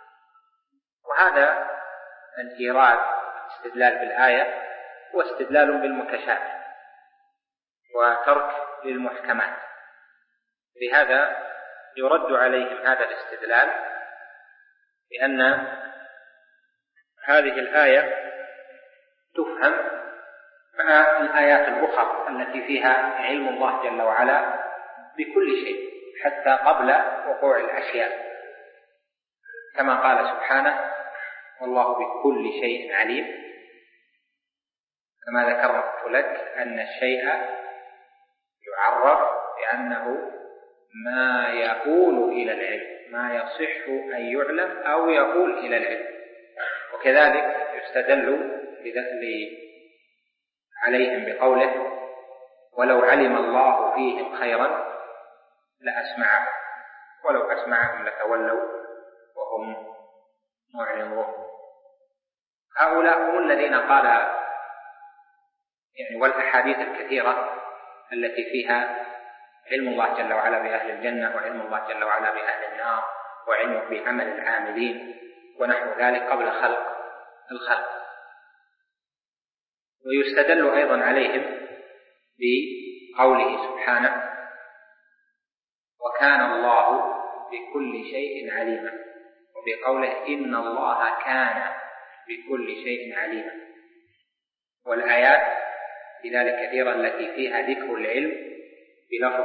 وهذا الإيراد استدلال بالآية واستدلال بالمتشابه وترك للمحكمات. لهذا يرد عليهم هذا الاستدلال بأن هذه الآية تفهم مع الآيات الأخرى التي فيها علم الله جل وعلا بكل شيء حتى قبل وقوع الأشياء، كما قال سبحانه: والله بكل شيء عليم. كما ذكرت لك أن الشيء يعرف بأنه ما يقول إلى العلم، ما يصح أن يعلم أو يقول إلى العلم. وكذلك يستدل عليهم بقوله: ولو علم الله فيهم خيرا لأسمعهم ولو أسمعهم لتولوا وهم معرضون. هؤلاء هم الذين قال يعني والأحاديث الكثيرة التي فيها علم الله جل وعلا بأهل الجنة وعلم الله جل وعلا بأهل النار وعلم بعمل العاملين ونحو ذلك قبل خلق الخلق. ويستدل أيضا عليهم بقوله سبحانه: وكان الله بكل شيء عليما، وبقوله: إن الله كان بكل شيء عليما. والآيات لذلك كثيرا التي فيها ذكر العلم بلفظ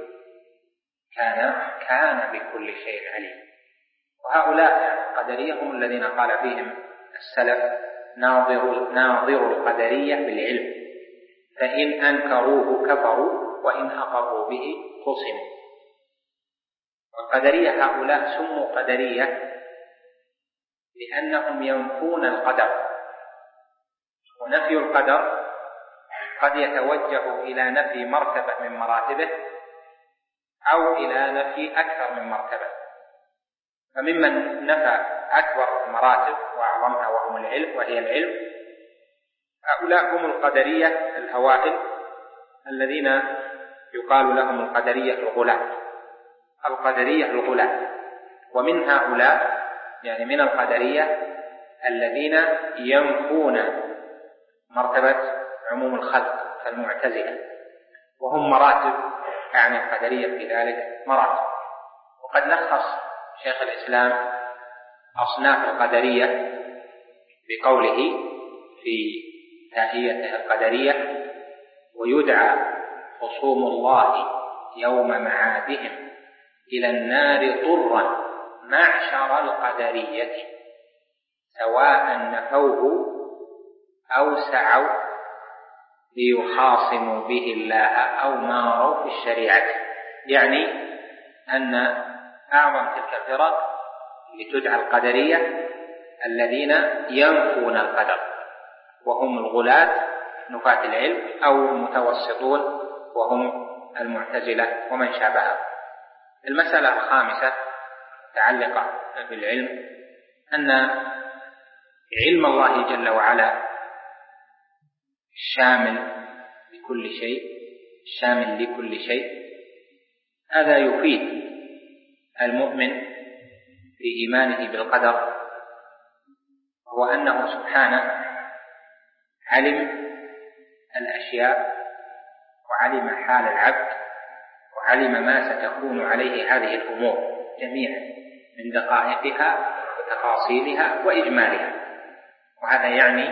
كان كان بكل شيء عليم. وهؤلاء القدرية هم الذين قال فيهم السلف: ناظر ناظر القدرية بالعلم، فإن أنكروه كفروا وإن أقروا به خصموا. والقدرية هؤلاء سموا قدرية لأنهم ينفون القدر. ونفي القدر قد يتوجه إلى نفي مرتبة من مراتبه أو إلى نفي أكثر من مرتبة. فممن نفى أكبر المراتب وأعظمها وهم العلم وهي العلم هؤلاء هم القدرية الأوائل الذين يقال لهم القدرية الغلاة. القدرية الغلاة ومن هؤلاء يعني من القدرية الذين ينفون مرتبة عموم الخلق كالمعتزلة، وهم مراتب، يعني القدرية في ذلك مراتب. وقد لخص شيخ الإسلام أصناف القدرية بقوله في تأهيته القدرية: ويدعى خصوم الله يوم معادهم إلى النار طرا معشر القدرية سواء نفوه أو سعوا ليخاصموا به الله أو ماروا في الشريعة. يعني أن أعظم تلك الفرق لتدعى القدرية الذين ينفون القدر، وهم الغلاة نفاة العلم أو المتوسطون وهم المعتزلة ومن شابههم. المسألة الخامسة متعلقة بالعلم أن علم الله جل وعلا الشامل لكل شيء، الشامل لكل شيء، هذا يفيد المؤمن في إيمانه بالقدر، هو أنه سبحانه علم الأشياء وعلم حال العبد وعلم ما ستكون عليه هذه الأمور جميعا من دقائقها وتفاصيلها وإجمالها. وهذا يعني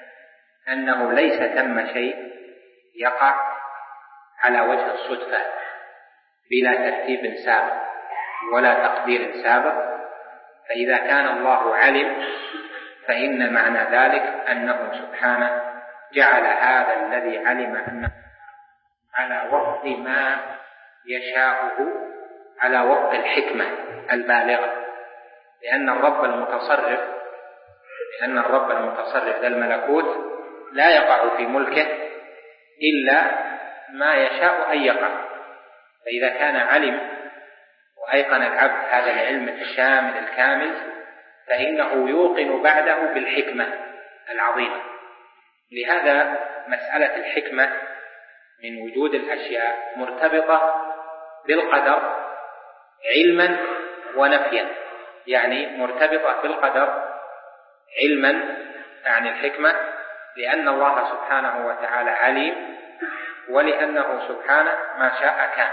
أنه ليس ثم شيء يقع على وجه الصدفة بلا ترتيب سابق ولا تقدير سابق. فإذا كان الله علم فإن معنى ذلك أنه سبحانه جعل هذا الذي علم أنه على وفق ما يشاءه، على وفق الحكمة البالغة، لأن الرب المتصرف لأن الرب المتصرف ذا الملكوت لا يقع في ملكه إلا ما يشاء أن يقع. فإذا كان علم وأيقن العبد هذا العلم الشامل الكامل فإنه يوقن بعده بالحكمة العظيمة. لهذا مسألة الحكمة من وجود الأشياء مرتبطة بالقدر علما ونفيا، يعني مرتبطة بالقدر علما عن الحكمة لأن الله سبحانه وتعالى عليم ولأنه سبحانه ما شاء كان،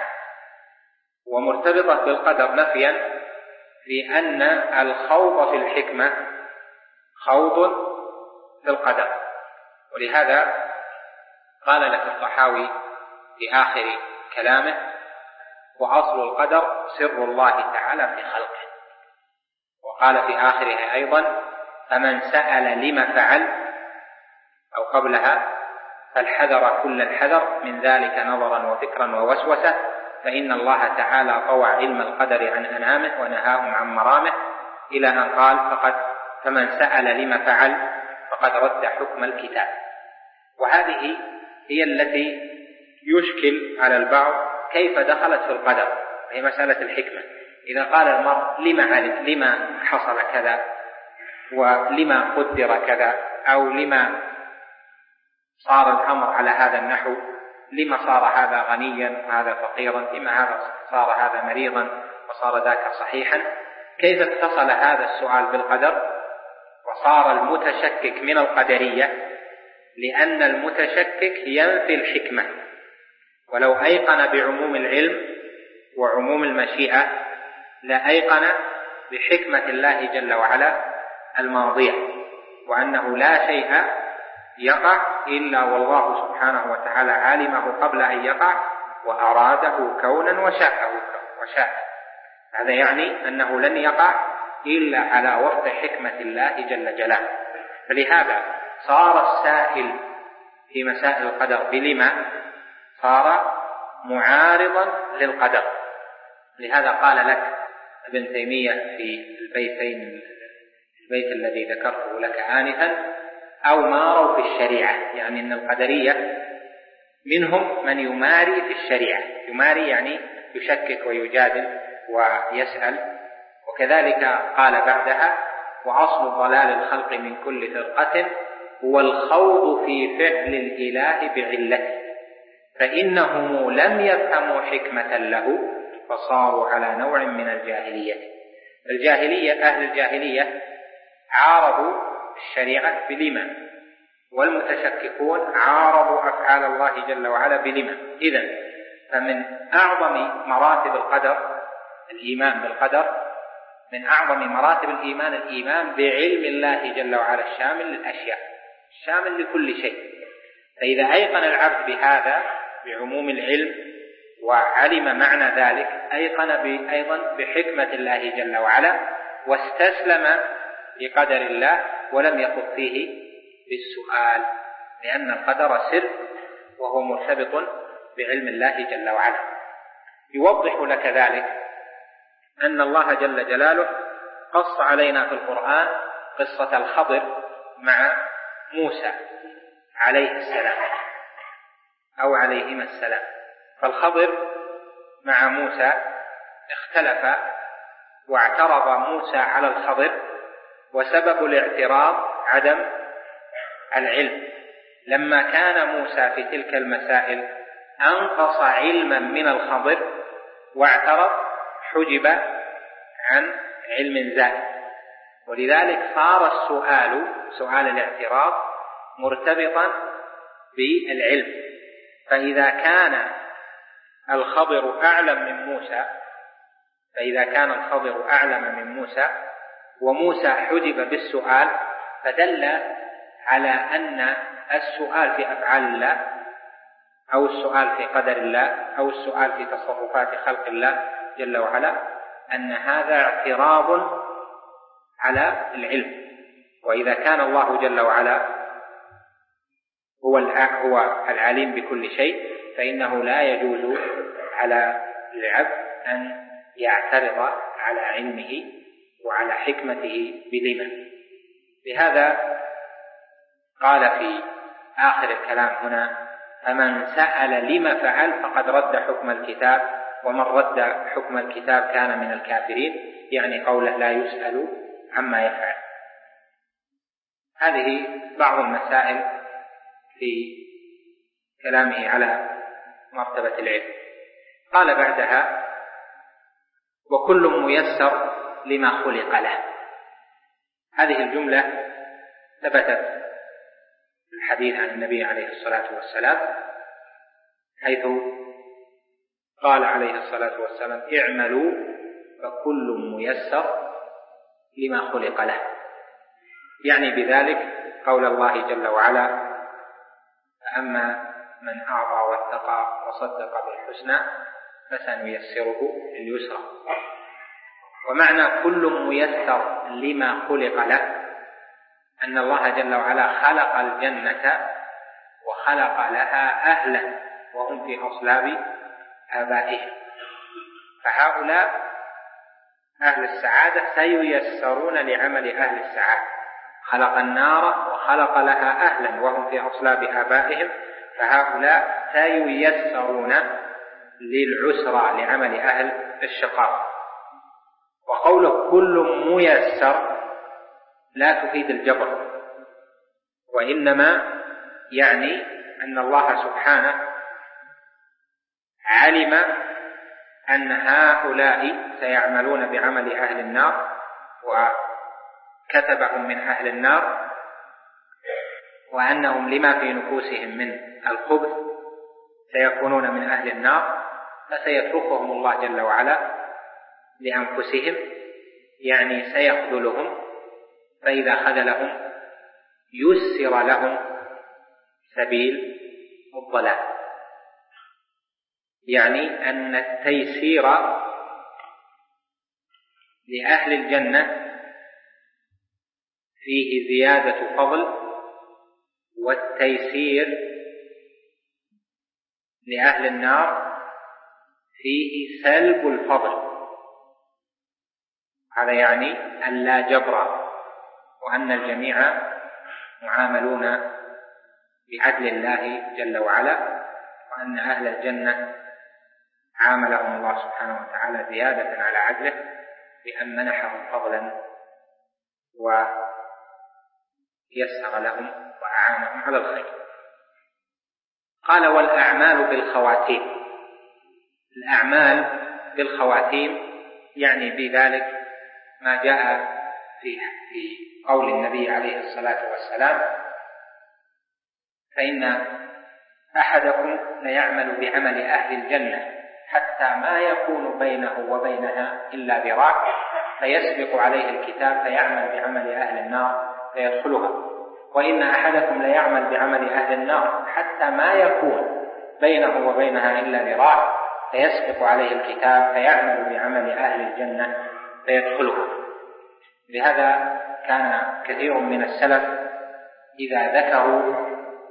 ومرتبطة بالقدر نفيا لأن الخوض في الحكمة خوض في القدر. ولهذا قال لك الطحاوي في آخر كلامه: وأصل القدر سر الله تعالى في خلقه. وقال في آخره أيضا: فمن سأل لما فعل أو قبلها فالحذر كل الحذر من ذلك نظرا وفكرا ووسوسة، فإن الله تعالى طوى علم القدر عن أنامه ونهاهم عن مرامه، إلى أن قال: فقد فمن سأل لما فعل فقد رد حكم الكتاب. وهذه هي التي يشكل على البعض كيف دخلت في القدر، هي مسألة الحكمة. إذا قال المرء لما علم، لما حصل كذا، ولما قدر كذا، أو لما صار الأمر على هذا النحو، لما صار هذا غنيا وهذا فقيرا، لما هذا صار هذا مريضا وصار ذاك صحيحا، كيف اتصل هذا السؤال بالقدر وصار المتشكك من القدرية؟ لأن المتشكك ينفي الحكمة، ولو أيقن بعموم العلم وعموم المشيئة لأيقن بحكمة الله جل وعلا الماضية، وأنه لا شيء يقع إلا والله سبحانه وتعالى علمه قبل أن يقع وأراده كونا وشاءه وشاء. هذا يعني أنه لن يقع إلا على وفق حكمة الله جل جلاله. فلهذا صار السائل في مسائل القدر بلما صار معارضا للقدر. لهذا قال لك ابن تيمية في البيتين البيت الذي ذكرته لك آنفا: أو ماروا في الشريعة، يعني أن القدرية منهم من يماري في الشريعة. يماري يعني يشكك ويجادل ويسأل، وكذلك قال بعدها: وأصل ضلال الخلق من كل فرقة هو الخوض في فعل الإله بعلته، فإنهم لم يفهموا حكمة له فصاروا على نوع من الجاهلية. الجاهلية أهل الجاهلية عارضوا الشريعة بلما، والمتشككون عارضوا أفعال الله جل وعلا بلما. إذن فمن أعظم مراتب القدر الإيمان بالقدر، من أعظم مراتب الإيمان الإيمان بعلم الله جل وعلا الشامل للأشياء، الشامل لكل شيء. فإذا أيقن العبد بهذا بعموم العلم وعلم معنى ذلك، أيقن أيضا بحكمة الله جل وعلا، واستسلم لقدر الله ولم يخض فيه بالسؤال، لأن القدر سر وهو مرتبط بعلم الله جل وعلا. يوضح لك ذلك أن الله جل جلاله قص علينا في القرآن قصة الخضر مع موسى عليه السلام أو عليهما السلام. فالخضر مع موسى اختلف، واعترض موسى على الخضر، وسبب الاعتراض عدم العلم. لما كان موسى في تلك المسائل أنقص علما من الخضر واعترض، حجب عن علم زائد، ولذلك صار السؤال سؤال الاعتراض مرتبطا بالعلم. فإذا كان الخضر أعلم من موسى فإذا كان الخضر أعلم من موسى وموسى حجب بالسؤال، فدل على أن السؤال في أفعال الله أو السؤال في قدر الله أو السؤال في تصرفات خلق الله جل وعلا، أن هذا اعتراض على العلم. وإذا كان الله جل وعلا هو العليم بكل شيء، فإنه لا يجوز على العبد أن يعترض على علمه وعلى حكمته بلما. لهذا قال في آخر الكلام هنا: فمن سأل لما فعل فقد رد حكم الكتاب، ومن رد حكم الكتاب كان من الكافرين، يعني قوله لا يسأل عما يفعل. هذه بعض المسائل في كلامه على مرتبة العلم. قال بعدها: وكل ميسر لما خلق له. هذه الجملة ثبتت في الحديث عن النبي عليه الصلاة والسلام، حيث قال عليه الصلاة والسلام: اعملوا فكل ميسر لما خلق له، يعني بذلك قول الله جل وعلا: فأما من أعطى واتقى وصدق بالحسنى فسنيسره لليسرى. ومعنى كل ميسر لما خلق له أن الله جل وعلا خلق الجنة وخلق لها أهلا وهم في أصلاب آبائهم، فهؤلاء أهل السعادة سييسرون لعمل أهل السعادة. خلق النار وخلق لها أهلا وهم في أصلاب آبائهم، فهؤلاء سييسرون للعسرى لعمل أهل الشقاء. وقوله كل ميسر لا تفيد الجبر، وإنما يعني أن الله سبحانه علم أن هؤلاء سيعملون بعمل أهل النار وكتبهم من أهل النار، وأنهم لما في نفوسهم من الخبث سيكونون من أهل النار، فسيتركهم الله جل وعلا لأنفسهم، يعني سيخذلهم، فإذا خذلهم يسر لهم سبيل الضلال. يعني أن التيسير لأهل الجنة فيه زيادة فضل، والتيسير لأهل النار فيه سلب الفضل. هذا يعني أن لا جبر، وأن الجميع معاملون بعدل الله جل وعلا، وأن أهل الجنة عاملهم الله سبحانه وتعالى زيادة على عدله، بأن منحهم فضلا ويسر لهم وأعانهم على الخير. قال والأعمال بالخواتيم. الأعمال بالخواتيم يعني بذلك ما جاء في في قول النبي عليه الصلاة والسلام: فإن أحدكم ليعمل بعمل أهل الجنة حتى ما يكون بينه وبينها إلا ذراع فيسبق عليه الكتاب فيعمل بعمل أهل النار فيدخلها، وإن أحدكم ليعمل بعمل أهل النار حتى ما يكون بينه وبينها إلا ذراع فيسبق عليه الكتاب فيعمل بعمل أهل الجنة فيدخلها. لهذا كان كثير من السلف إذا ذكروا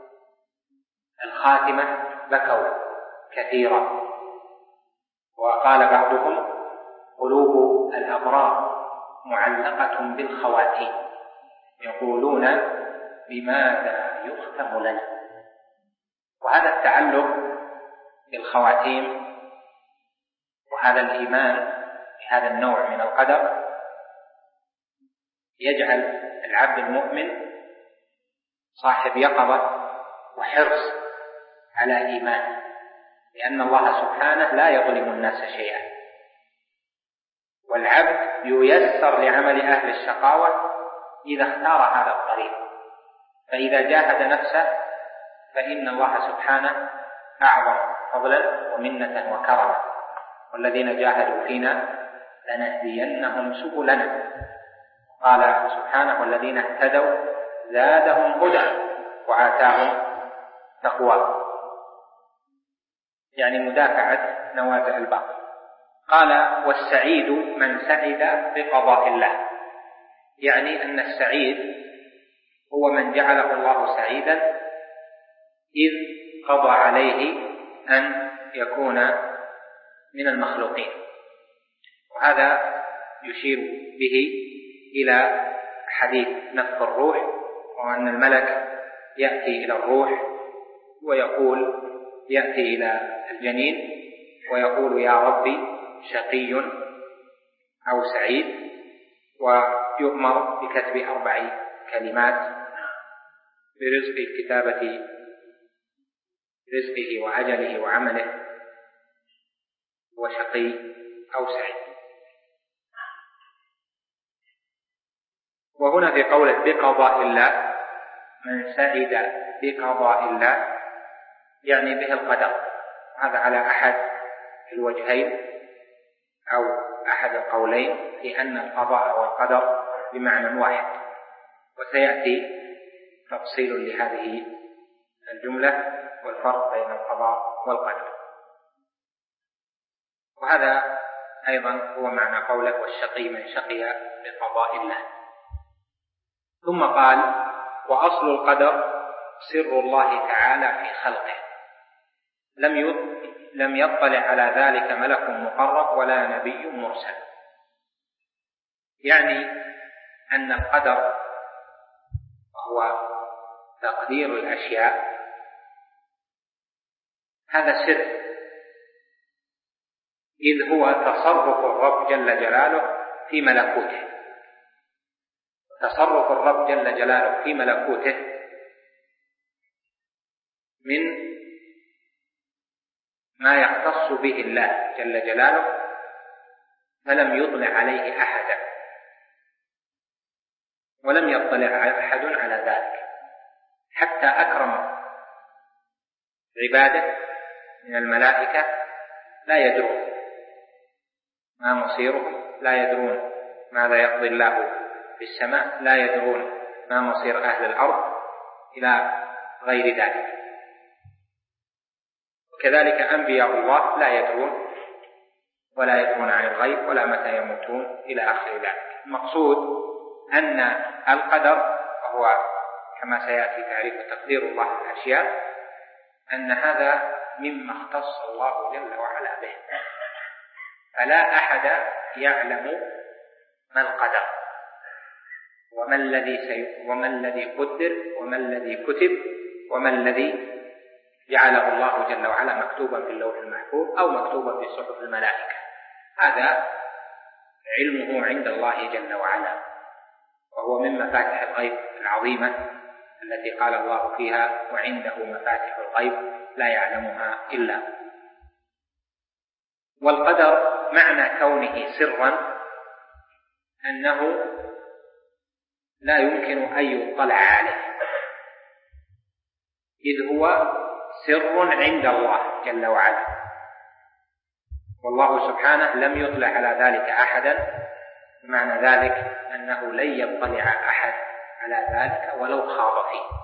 الخاتمة بكوا كثيرا. وقال بعضهم: قلوب الأبرار معلقة بالخواتيم، يقولون بماذا يختم لنا. وهذا التعلق بالخواتيم وهذا الإيمان بهذا النوع من القدر يجعل العبد المؤمن صاحب يقظة وحرص على إيمانه، لأن الله سبحانه لا يظلم الناس شيئا، والعبد ييسر لعمل أهل الشقاوة إذا اختار هذا الطريق، فإذا جاهد نفسه فإن الله سبحانه أعظم فضلا ومنة وكرما: والذين جاهدوا فينا لنهدينهم سبلنا. قال سبحانه: والذين اهتدوا زادهم هدى وآتاهم تقوى، يعني مدافعة نوازع الباطل. قال: والسعيد من سعد بقضاء الله، يعني أن السعيد هو من جعله الله سعيدا إذ قضى عليه أن يكون من المخلوقين. وهذا يشير به إلى حديث نفخ الروح، وأن الملك يأتي إلى الروح ويقول يأتي إلى الجنين ويقول: يا ربي شقي أو سعيد، ويؤمر بكتب أربع كلمات برزق كتابة رزقه وأجله وعمله، وشقي أو سعيد. وهنا في قوله بقضاء الله، من سعد بقضاء الله يعني به القدر. هذا على أحد الوجهين أو أحد القولين في أن القضاء والقدر بمعنى واحد، وسيأتي تفصيل لهذه الجملة والفرق بين القضاء والقدر. وهذا أيضا هو معنى قوله: والشقي من شقي بقضاء الله. ثم قال: وأصل القدر سر الله تعالى في خلقه، لم لم يطلع على ذلك ملك مقرب ولا نبي مرسل. يعني أن القدر وهو تقدير الأشياء هذا سر، إذ هو تصرف الرب جل جلاله في ملكوته. تصرف الرب جل جلاله في ملكوته من ما يختص به الله جل جلاله، فلم يطلع عليه أحدا، ولم يطلع أحد على ذلك، حتى أكرم عباده من الملائكة لا يدرون ما مصيرهم، لا يدرون ماذا يقضي الله في السماء، لا يدرون ما مصير أهل الأرض إلى غير ذلك. وكذلك أنبياء الله لا يدرون ولا يدرون عن الغيب ولا متى يموتون إلى آخر ذلك. المقصود أن القدر وهو كما سيأتي تعريف تقدير الله الأشياء، أن هذا مما اختص الله جل وعلا به، فلا أحد يعلم ما القدر وما الذي سي... وما الذي قدر وما الذي كتب وما الذي جعله الله جل وعلا مكتوبا في اللوح المحفوظ أو مكتوبا في صحف الملائكة. هذا علمه عند الله جل وعلا، وهو من مفاتح الغيب العظيمة التي قال الله فيها وعنده مفاتح الغيب لا يعلمها إلا هو. والقدر معنى كونه سرا أنه لا يمكن أن يطلع عليه، إذ هو سر عند الله جل وعلا، والله سبحانه لم يطلع على ذلك أحدا، معنى ذلك أنه لن يطلع أحد على ذلك ولو خاض فيه.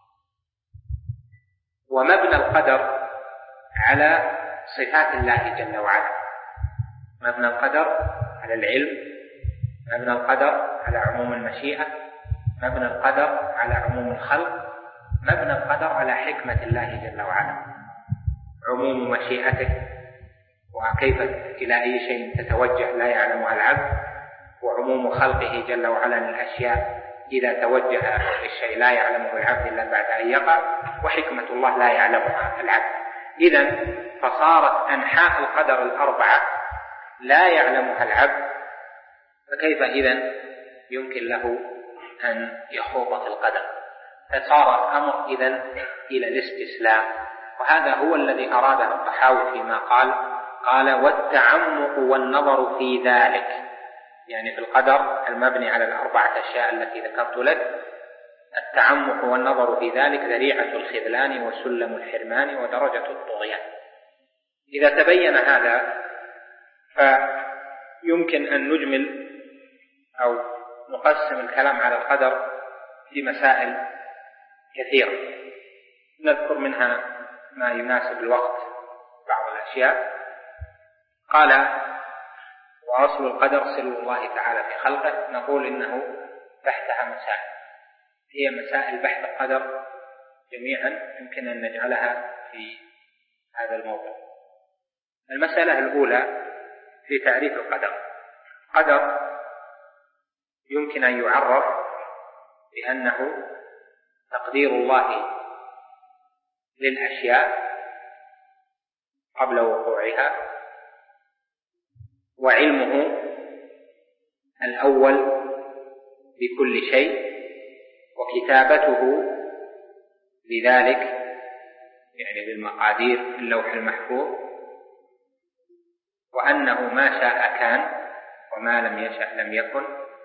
ومبنى القدر على صفات الله جل وعلا، مبنى القدر على العلم، مبنى القدر على عموم المشيئة، مبنى القدر على عموم الخلق، مبنى القدر على حكمة الله جل وعلا، عموم مشيئته وكيف إلى أي شيء تتوجه لا يعلمها العبد، وعموم خلقه جل وعلا للأشياء إذا توجه الشيء لا يعلمه العبد إلا بعد أن يقع، وحكمة الله لا يعلمها العبد. إذن فصارت أنحاء القدر الأربعة لا يعلمها العبد، فكيف إذن يمكن له أن يخوض في القدر؟ فصار الأمر إذن إلى الاستسلام، وهذا هو الذي أراده الطحاوي فيما قال قال والتعمق والنظر في ذلك، يعني في القدر المبني على الأربعة أشياء التي ذكرت لك، التعمق والنظر في ذلك ذريعة الخذلان وسلم الحرمان ودرجة الطغيان. إذا تبين هذا فيمكن أن نجمل أو نقسم الكلام على القدر في مسائل كثيرة، نذكر منها ما يناسب الوقت بعض الأشياء. قال وأصل القدر سر الله تعالى في خلقه، نقول إنه تحتها مسائل، هي مسائل بحث القدر جميعا يمكن أن نجعلها في هذا الموضوع. المسألة الأولى في تعريف القدر. القدر يمكن أن يعرف بأنه تقدير الله للأشياء قبل وقوعها، وعلمه الأول بكل شيء، وكتابته لذلك يعني بالمقادير في اللوح المحفوظ، وأنه ما شاء كان وما لم يشأ لم يكن،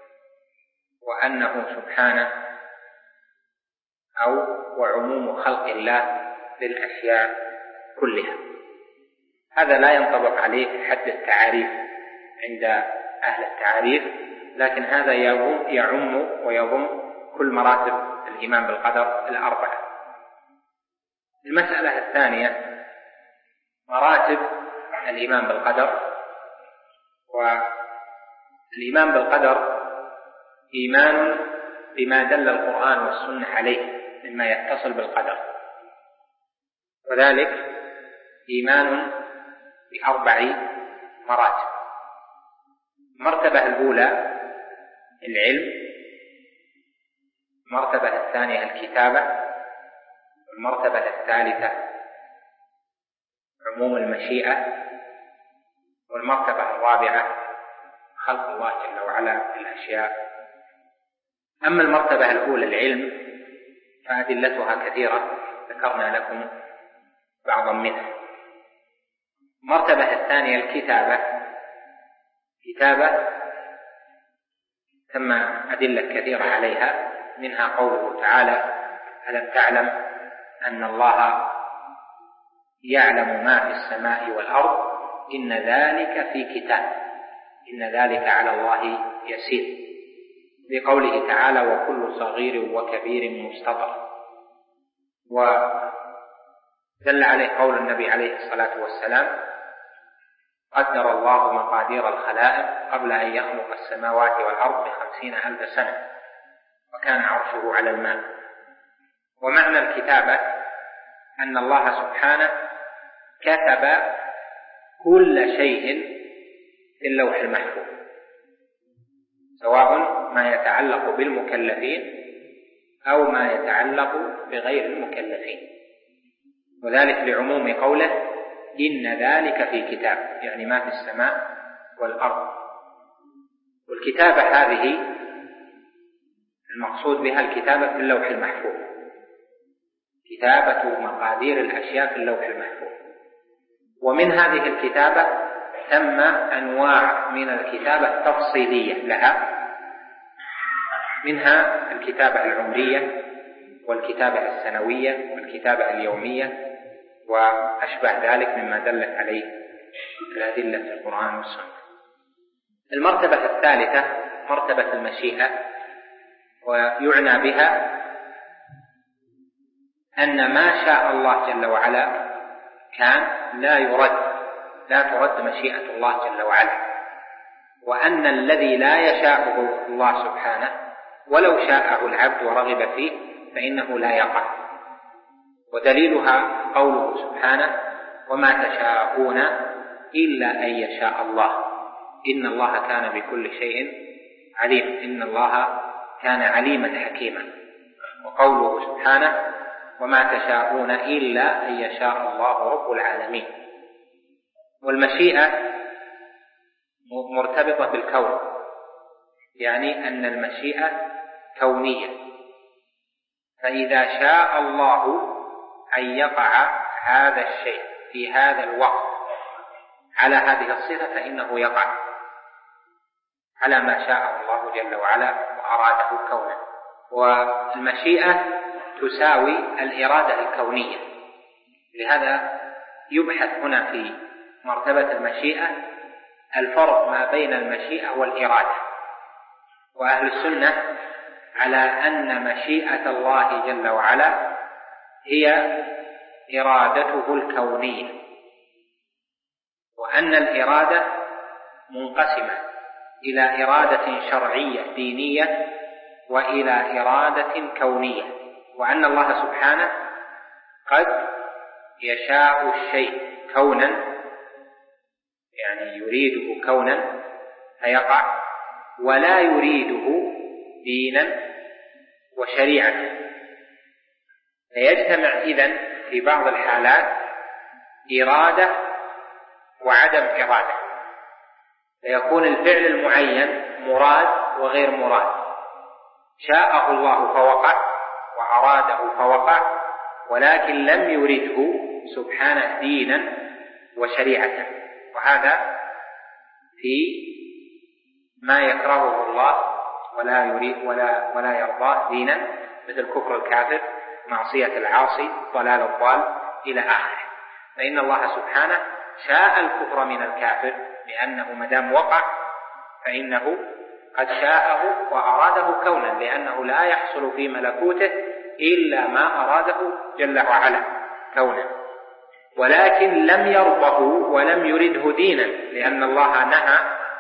وأنه سبحانه أو وعموم خلق الله للأشياء كلها. هذا لا ينطبق عليه حد التعاريف عند أهل التعاريف، لكن هذا يعم ويضم كل مراتب الإيمان بالقدر الأربعة. المسألة الثانية مراتب الإيمان بالقدر. والإيمان بالقدر إيمان بما دل القرآن والسنة عليه مما يتصل بالقدر، وذلك إيمان بأربع مراتب. المرتبة الأولى العلم، المرتبة الثانية الكتابة، والمرتبة الثالثة عموم المشيئة، والمرتبة الرابعة خلق الله جل وعلا في الأشياء. أما المرتبة الأولى العلم فأدلتها كثيرة، ذكرنا لكم بعضا منها. المرتبة الثانية الكتابة، كتابة ثم أدلة كثيرة عليها، منها قوله تعالى ألم تعلم أن الله يعلم ما في السماء والأرض إن ذلك في كتاب إن ذلك على الله يسير، بقوله تعالى وكل صغير وكبير مستطر. ودل عليه قول النبي عليه الصلاة والسلام قدر الله مقادير الخلائق قبل أن يخلق السماوات والأرض بخمسين ألف سنة وكان عرشه على الماء. ومعنى الكتابة أن الله سبحانه كتب كل شيء في اللوح المحفوظ، سواء ما يتعلق بالمكلفين أو ما يتعلق بغير المكلفين، وذلك لعموم قوله إن ذلك في كتاب، يعني ما في السماء والأرض. والكتابة هذه المقصود بها الكتابة في اللوح المحفوظ، كتابة مقادير الأشياء في اللوح المحفوظ. ومن هذه الكتابة ثم أنواع من الكتابة التفصيلية لها، منها الكتابة العمرية والكتابة السنوية والكتابة اليومية وأشبه ذلك مما دلت عليه الأدلة في القرآن والسنة. المرتبة الثالثة مرتبة المشيئة، ويعنى بها أن ما شاء الله جل وعلا كان لا يرد، لا ترد مشيئة الله جل وعلا، وأن الذي لا يشاءه الله سبحانه ولو شاءه العبد ورغب فيه فإنه لا يقع. ودليلها قوله سبحانه: وما تشاءون إلا أن يشاء الله إن الله كان بكل شيء عليم، إن الله كان عليما حكيما. وقوله سبحانه: وما تشاءون إلا أن يشاء الله رب العالمين. والمشيئة مرتبطة بالكون، يعني أن المشيئة كونية، فإذا شاء الله أن يقع هذا الشيء في هذا الوقت على هذه الصفة فإنه يقع على ما شاء الله جل وعلا وأراده كونا. والمشيئة تساوي الإرادة الكونية، لهذا يبحث هنا في مرتبة المشيئة الفرق ما بين المشيئة والإرادة. وأهل السنة على أن مشيئة الله جل وعلا هي إرادته الكونية، وأن الإرادة منقسمة إلى إرادة شرعية دينية وإلى إرادة كونية، وأن الله سبحانه قد يشاء الشيء كونا، يعني يريده كونا فيقع، ولا يريده دينا وشريعة، فيجتمع إذن في بعض الحالات إرادة وعدم إرادة، فيكون الفعل المعين مراد وغير مراد، شاءه الله فوقع وأراده فوقع، ولكن لم يرده سبحانه دينا وشريعة. وهذا في ما يكرهه الله ولا يريد ولا ولا يرضاه دينا، مثل كفر الكافر، معصية العاصي، ضلال الضال إلى آخره. فإن الله سبحانه شاء الكفر من الكافر لأنه مدام وقع فإنه قد شاءه وأراده كونا، لأنه لا يحصل في ملكوته إلا ما أراده جل وعلا كونا، ولكن لم يرضه ولم يرده دينا، لأن الله نهى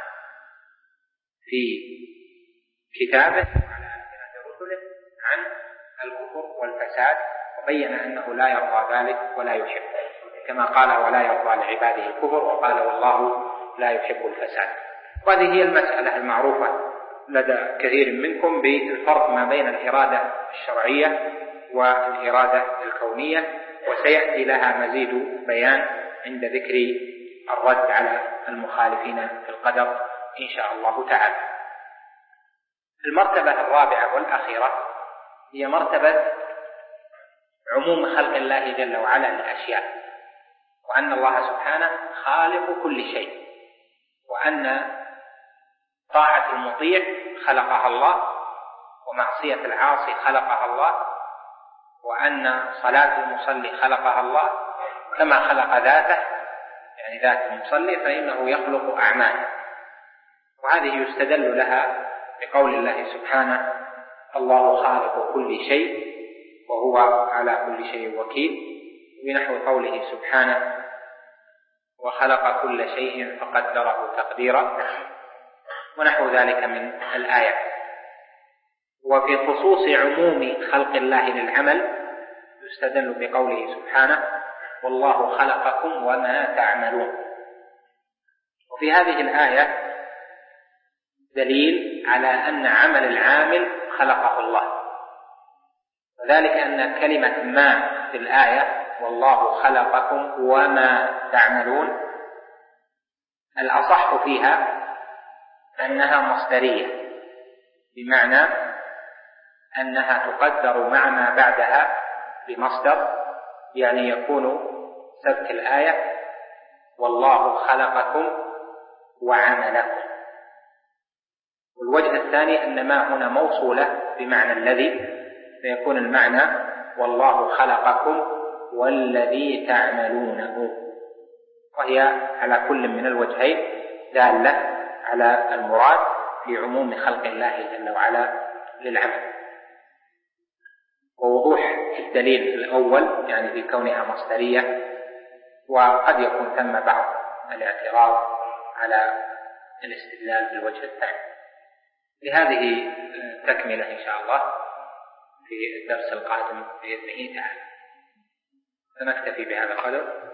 في كتابه على ألسنة رسله عن الكفر والفساد، وبين أنه لا يرضى ذلك ولا يحب، كما قال: ولا يرضى لعباده الكفر، وقال: والله لا يحب الفساد. وهذه هي المسألة المعروفة لدى كثير منكم بالفرق ما بين الإرادة الشرعية والإرادة الكونية، وسيأتي لها مزيد بيان عند ذكر الرد على المخالفين في القدر إن شاء الله تعالى. المرتبة الرابعة والأخيرة هي مرتبة عموم خلق الله جل وعلا للأشياء، وأن الله سبحانه خالق كل شيء، وأن طاعة المطيع خلقها الله، ومعصية العاصي خلقها الله، وأن صلاة المصلي خلقها الله كما خلق ذاته، يعني ذات المصلي، فإنه يخلق أعماله. وهذه يستدل لها بقول الله سبحانه: الله خالق كل شيء وهو على كل شيء وكيل، بنحو قوله سبحانه: وخلق كل شيء فقدره تقديرا، ونحو ذلك من الآيات. وفي خصوص عموم خلق الله للعمل يستدل بقوله سبحانه: والله خلقكم وما تعملون. وفي هذه الآية دليل على أن عمل العامل خلقه الله، وذلك أن كلمة ما في الآية والله خلقكم وما تعملون الأصح فيها أنها مصدرية، بمعنى أنها تقدر مع ما بعدها بمصدر، يعني يكون سبك الآية والله خلقكم وعملكم. والوجه الثاني أن ما هنا موصولة بمعنى الذي، فيكون المعنى والله خلقكم والذي تعملونه، وهي على كل من الوجهين دالة على المراد في عموم خلق الله جل وعلا للعمل. ووضوح الدليل الأول يعني في كونها مصدرية، وقد يكون ثم بعض الاعتراض على الاستدلال بالوجه الثاني. لهذه تكملة إن شاء الله في الدرس القادم بإذنه تعالى. سنكتفي بهذا القدر.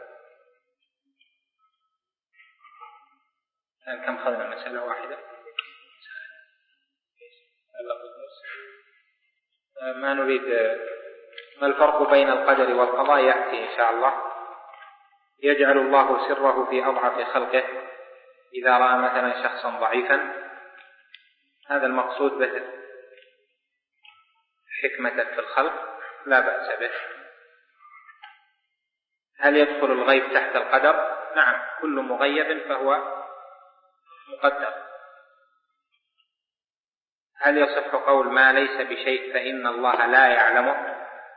كم خذنا؟ مسألة واحدة. ما نريد. ما الفرق بين القدر والقضاء يأتي إن شاء الله. يجعل الله سره في أضعف خلقه إذا رأى مثلا شخصا ضعيفا، هذا المقصود به حكمة في الخلق لا بأس به. هل يدخل الغيب تحت القدر؟ نعم، كل مغيب فهو مقدر. هل يصح قول ما ليس بشيء فإن الله لا يعلمه؟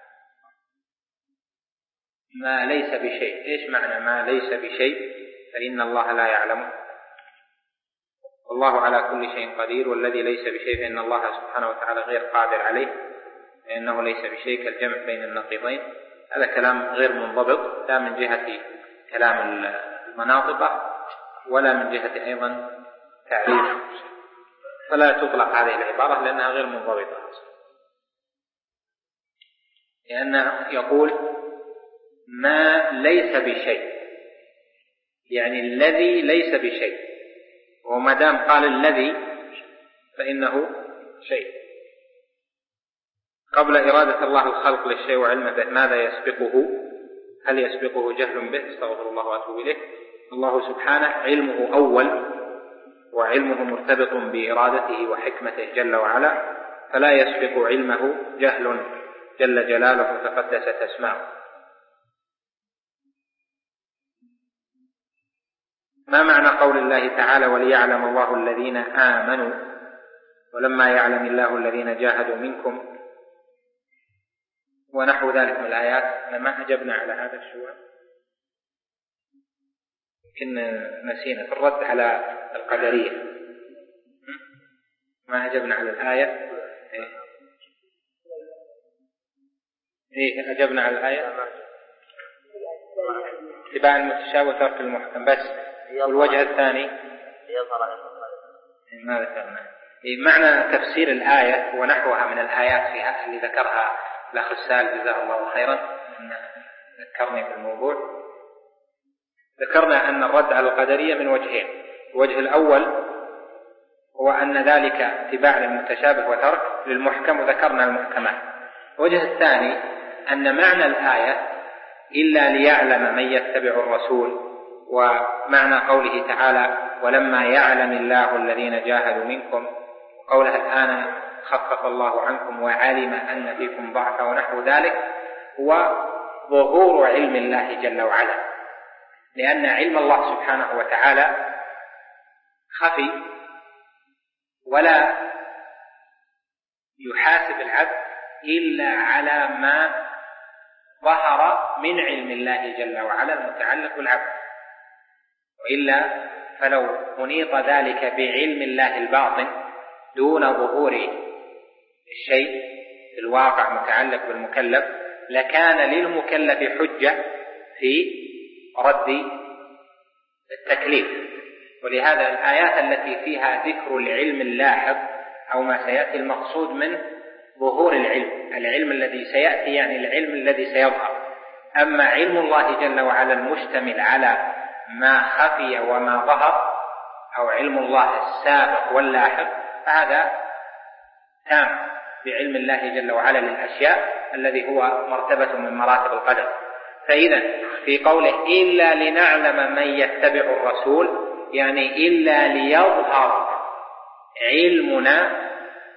ما ليس بشيء، إيش معنى ما ليس بشيء فإن الله لا يعلمه؟ والله على كل شيء قدير، والذي ليس بشيء فإن الله سبحانه وتعالى غير قادر عليه، لأنه ليس بشيء كالجمع بين النقيضين. هذا كلام غير منضبط، لا من جهة كلام المناطق ولا من جهة أيضا تعريف، فلا تطلق هذه العبارة لأنها غير منضبطة، لأنه يقول ما ليس بشيء، يعني الذي ليس بشيء، وما دام قال الذي فإنه شيء. قبل إرادة الله الخلق للشيء وعلمه به ماذا يسبقه؟ هل يسبقه جهل به؟ استغفر الله وأتوب إليه. الله سبحانه علمه أول، وعلمه مرتبط بإرادته وحكمته جل وعلا، فلا يسبق علمه جهل جل جلاله تقدست أسماؤه. ما معنى قول الله تعالى وليعلم الله الذين آمنوا ولما يعلم الله الذين جاهدوا منكم ونحو ذلك من الآيات؟ ما أجبنا على هذا السؤال، يمكن نسينا في الرد على القدرية، ما أجبنا على الآية. إيه أجبنا على الآية اتباع المتشابه وترك المحكم بس. والوجه الثاني ما ذكرنا. معنى تفسير الآية ونحوها من الآيات فيها اللي ذكرها الأخ السائل جزاه الله خيرا، ذكرني بالموضوع. ذكرنا أن الرد على القدرية من وجهين. الوجه الأول هو أن ذلك اتباع للمتشابه وترك للمحكم، وذكرنا المحكمات. الوجه الثاني أن معنى الآية إلا ليعلم من يتبع الرسول، ومعنى قوله تعالى ولما يعلم الله الذين جاهدوا منكم، قولها الآن خفف الله عنكم وعلم أن فيكم ضعفا ونحو ذلك، هو ظهور علم الله جل وعلا، لأن علم الله سبحانه وتعالى خفي ولا يحاسب العبد إلا على ما ظهر من علم الله جل وعلا المتعلق بالعبد، وإلا فلو أنيط ذلك بعلم الله الباطن دون ظهور الشيء في الواقع متعلق بالمكلف لكان للمكلف حجة في رد التكليف. ولهذا الآيات التي فيها ذكر العلم اللاحق أو ما سيأتي المقصود من ظهور العلم، العلم الذي سيأتي يعني العلم الذي سيظهر. أما علم الله جل وعلا المشتمل على ما خفي وما ظهر أو علم الله السابق واللاحق فهذا تام بعلم الله جل وعلا للأشياء الذي هو مرتبة من مراتب القدر. فإذا في قوله إلا لنعلم من يتبع الرسول يعني إلا ليظهر علمنا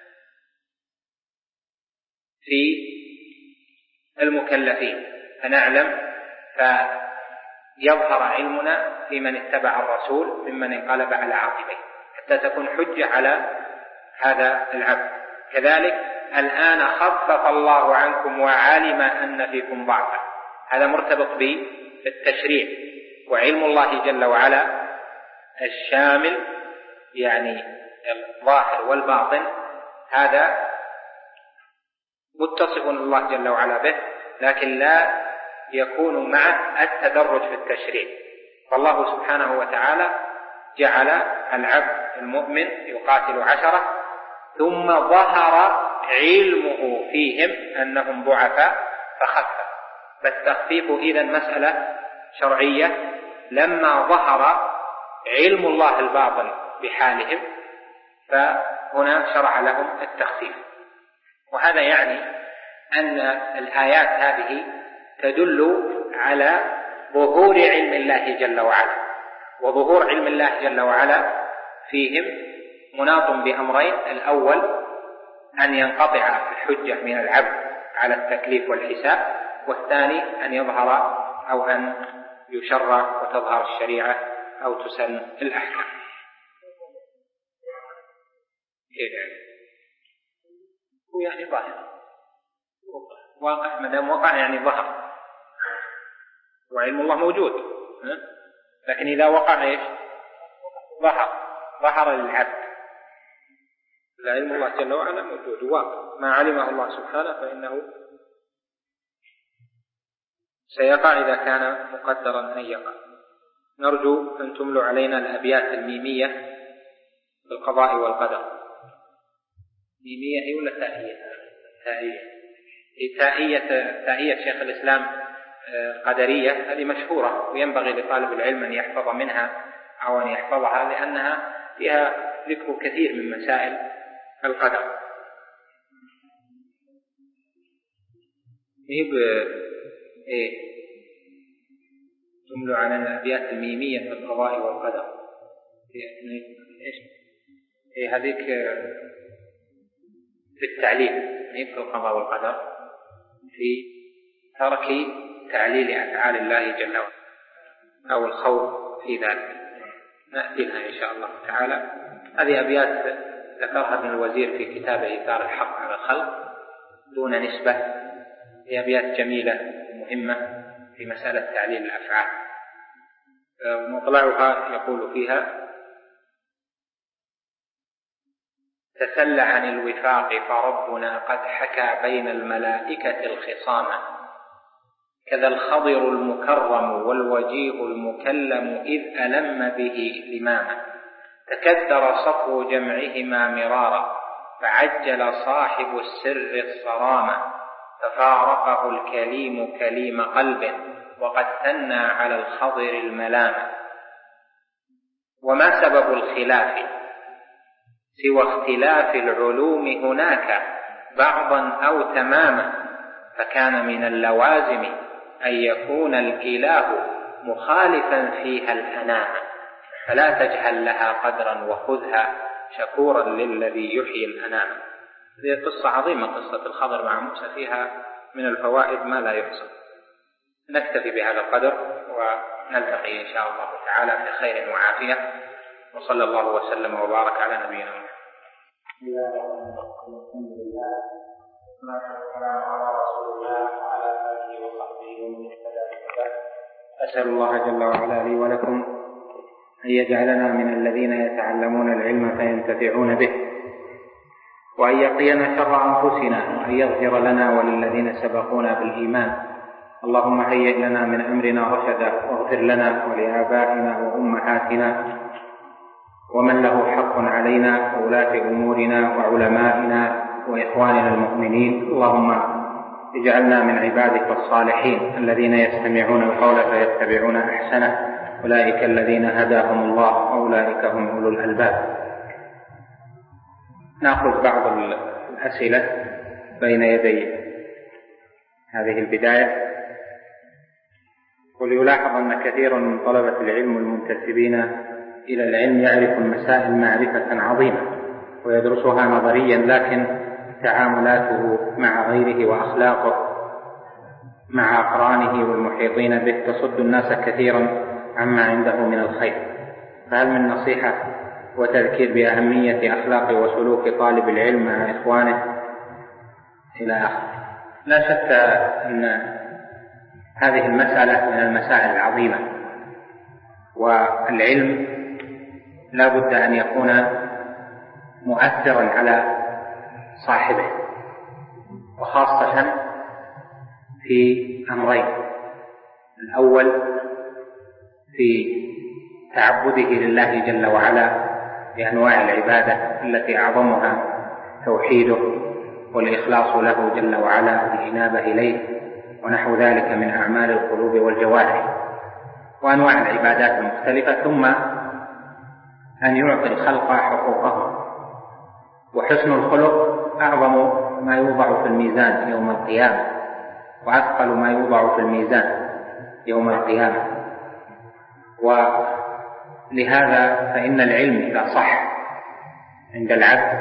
في المكلفين فنعلم فيظهر علمنا في من اتبع الرسول ممن انقلب على عقبيه حتى تكون حجة على هذا العبد. كذلك الآن خفف الله عنكم وعلم أن فيكم ضعفا، هذا مرتبط بالتشريع، وعلم الله جل وعلا الشامل يعني الظاهر والباطن هذا متصف الله جل وعلا به، لكن لا يكون معه التدرج في التشريع. فالله سبحانه وتعالى جعل العبد المؤمن يقاتل عشرة ثم ظهر علمه فيهم أنهم ضعفاء فخفف، فالتخفيف إذن مسألة شرعية لما ظهر علم الله الباطن بحالهم فهنا شرع لهم التخفيف. وهذا يعني أن الآيات هذه تدل على ظهور علم الله جل وعلا، وظهور علم الله جل وعلا فيهم مناط بأمرين: الأول أن ينقطع الحجة من العبد على التكليف والحساب، والثاني أن يظهر أو أن يشرع وتظهر الشريعة أو تسن الأحكام. هو يعني ظاهر واقع، ما دام وقع يعني ظهر، وعلم الله موجود، لكن إذا وقع إيش؟ ظهر ظهر للعبد. لا، علم الله جل وعلا موجود واقع، ما علمه الله سبحانه فإنه سيقع إذا كان مقدرا أن يقع. نرجو أن تملوا علينا الأبيات الميمية بالقضاء والقدر. ميمية هي ولا تائية؟ تائية. تائية تائية شيخ الإسلام قدرية، هذه مشهورة وينبغي لطالب العلم أن يحفظ منها أو أن يحفظها، لأنها فيها ذكر كثير من مسائل القدر. هي إيه تملوا على الأبيات الميمية في القضاء والقدر. إيش؟ إيه هذيك في التعليل، هي في القضاء والقدر في ترك تعليل أفعال الله جل وعلا أو الخوف في ذلك. نأتي لها إن شاء الله تعالى. هذه أبيات ذكرها ابن الوزير في كتابه إيثار الحق على الخلق دون نسبة. هي أبيات جميلة ومهمة في مسألة تعليل الأفعال. مطلعها يقول فيها: تسل عن الوفاق فربنا قد حكى بين الملائكة الخصامة، كذا الخضر المكرم والوجيه المكلم إذ ألم به لماما، تكدر صفو جمعهما مرارا فعجل صاحب السر الصرامة، ففارقه الكليم كليم قلب وقد ثنى على الخضر الملامة. وما سبب الخلاف سوى اختلاف العلوم هناك بعضا أو تماما، فكان من اللوازم أن يكون الإله مخالفا فيها الأنام، فلا تجهل لها قدرا وخذها شكورا للذي يحيي الأنام. هذه قصة عظيمة، قصة الخضر مع موسى، فيها من الفوائد ما لا يحصى. نكتفي بهذا القدر ونلتقي إن شاء الله تعالى في خير وعافية، وصلى الله وسلم وبارك على نبينا محمد. بسم الله الرحمن الرحيم. الحمد لله والصلاة والسلام على رسول الله وعلى آله وصحبه ومن اهتدى بهداه. أسأل الله جل وعلا لي ولكم أن يجعلنا من الذين يتعلمون العلم فينتفعون به، وأن يقينا شر أنفسنا، وأن يغفر لنا وللذين سبقونا بالإيمان. اللهم هيئ لنا من أمرنا رشدا، واغفر لنا ولآبائنا وأمهاتنا ومن له حق علينا وولاة أمورنا وعلمائنا وإخواننا المؤمنين. اللهم اجعلنا من عبادك الصالحين الذين يستمعون القول فيتبعون أحسنه، أولئك الذين هداهم الله وأولئك هم أولو الألباب. نأخذ بعض الأسئلة بين يدي هذه البداية. وليلاحظ أن كثيرا من طلبة العلم المنتسبين إلى العلم يعرف المسائل معرفة عظيمة، ويدرسها نظريا، لكن تعاملاته مع غيره وأخلاقه مع أقرانه والمحيطين به تصد الناس كثيرا عما عنده من الخير. فهل من نصيحة وتذكير بأهمية أخلاق وسلوك طالب العلم مع إخوانه إلى آخره؟ لا شك أن هذه المسألة من المسائل العظيمة، والعلم لا بد أن يكون مؤثرا على صاحبه، وخاصة في أمرين: الأول في تعبده لله جل وعلا بأنواع العبادة التي أعظمها توحيده والإخلاص له جل وعلا بالإنابة إليه ونحو ذلك من أعمال القلوب والجوارح وأنواع العبادات المختلفة، ثم أن يعطي الخلق حقوقهم. وحسن الخلق أعظم ما يوضع في الميزان يوم القيامة، وأثقل ما يوضع في الميزان يوم القيامة. ولهذا فإن العلم إذا صح عند العبد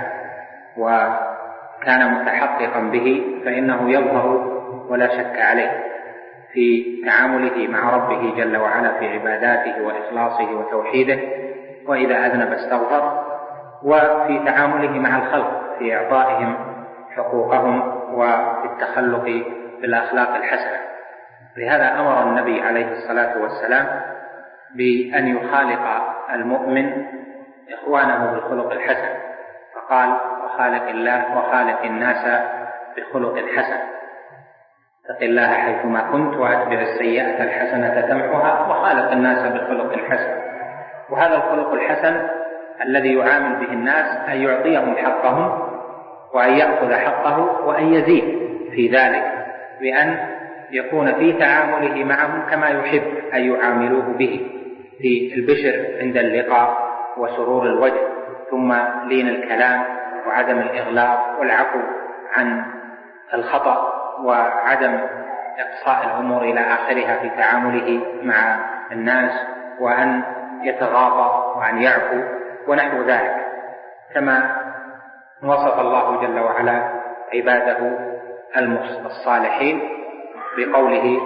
وكان متحققا به فإنه يظهر ولا شك عليه في تعامله مع ربه جل وعلا في عباداته وإخلاصه وتوحيده، وإذا أذنب استغفر، وفي تعامله مع الخلق في إعطائهم حقوقهم وفي التخلق بالأخلاق الحسنة. لهذا أمر النبي عليه الصلاة والسلام بأن يخالق المؤمن إخوانه بالخلق الحسن، فقال: وخالق الله وخالق الناس بخلق حسن، اتق الله حيثما كنت وأتبع السيئة الحسنة تمحها وخالق الناس بخلق حسن. وهذا الخلق الحسن الذي يعامل به الناس أن يعطيهم حقهم وأن يأخذ حقه وأن يزيد في ذلك، بأن يكون في تعامله معهم كما يحب أن يعاملوه به، في البشر عند اللقاء وسرور الوجه، ثم لين الكلام وعدم الإغلاق والعفو عن الخطأ وعدم إقصاء الأمور إلى آخرها في تعامله مع الناس، وأن يتغاضى وأن يعفو ونحو ذلك، كما وصف الله جل وعلا عباده الصالحين بقوله: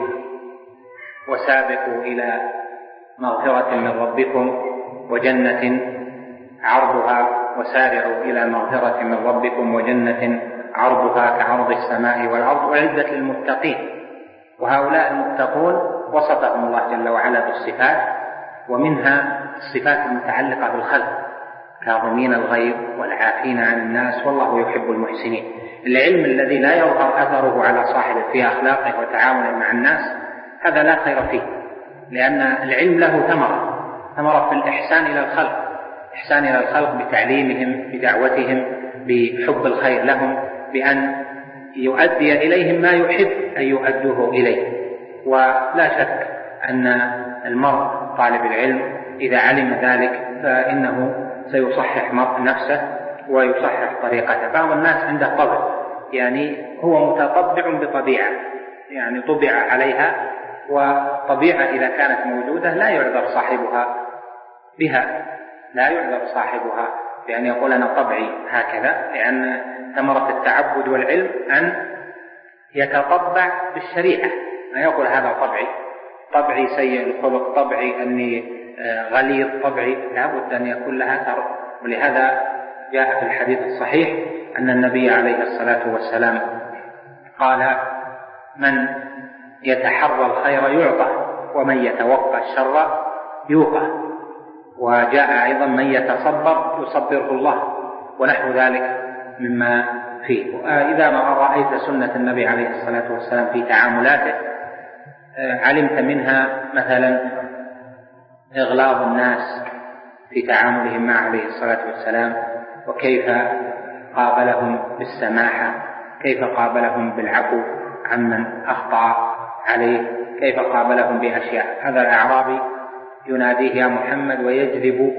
وسابقوا إلى مغفرة من ربكم وجنة عرضها وسارعوا إلى مغفرة من ربكم وجنة عرضها كعرض السماء والأرض وعدة للمتقين. وهؤلاء المتقون وصفهم الله جل وعلا بالصفات، ومنها الصفات المتعلقة بالخلق: كاظمين الغيظ والعافين عن الناس والله يحب المحسنين. العلم الذي لا يظهر أثره على صاحبه في أخلاقه وتعامله مع الناس هذا لا خير فيه، لأن العلم له ثمرة ثمرة في الإحسان إلى الخلق، إحسان إلى الخلق بتعليمهم، بدعوتهم، بحب الخير لهم، بأن يؤدي إليهم ما يحب أن يؤدوه إليه. ولا شك أن المرء طالب العلم إذا علم ذلك فإنه سيصحح نفسه ويصحح طريقته. بعض الناس عنده طبع، يعني هو متطبع بطبيعة، يعني طبع عليها، وطبيعة إذا كانت موجودة لا يعذر صاحبها بها، لا يعذر صاحبها بأن يقول أنا طبعي هكذا، لأن ثمرة التعبد والعلم أن يتطبع بالشريعة، ما يقول هذا طبعي، طبعي سيء الخلق، طبعي أني غليظ، طبعي، لا بد أن يكون لها ثمرة. ولهذا جاء في الحديث الصحيح أن النبي عليه الصلاة والسلام قال: من يتحرى الخير يعطى ومن يتوقى الشر يوقى. وجاء أيضا: من يتصبر يصبره الله، ونحو ذلك مما فيه. وإذا ما رأيت سنة النبي عليه الصلاة والسلام في تعاملاته علمت منها مثلا إغلاظ الناس في تعاملهم مع عليه الصلاة والسلام، وكيف قابلهم بالسماحة، كيف قابلهم بالعفو عمن أخطأ عليه، كيف قابلهم بأشياء. هذا الأعرابي يناديه يا محمد ويجذب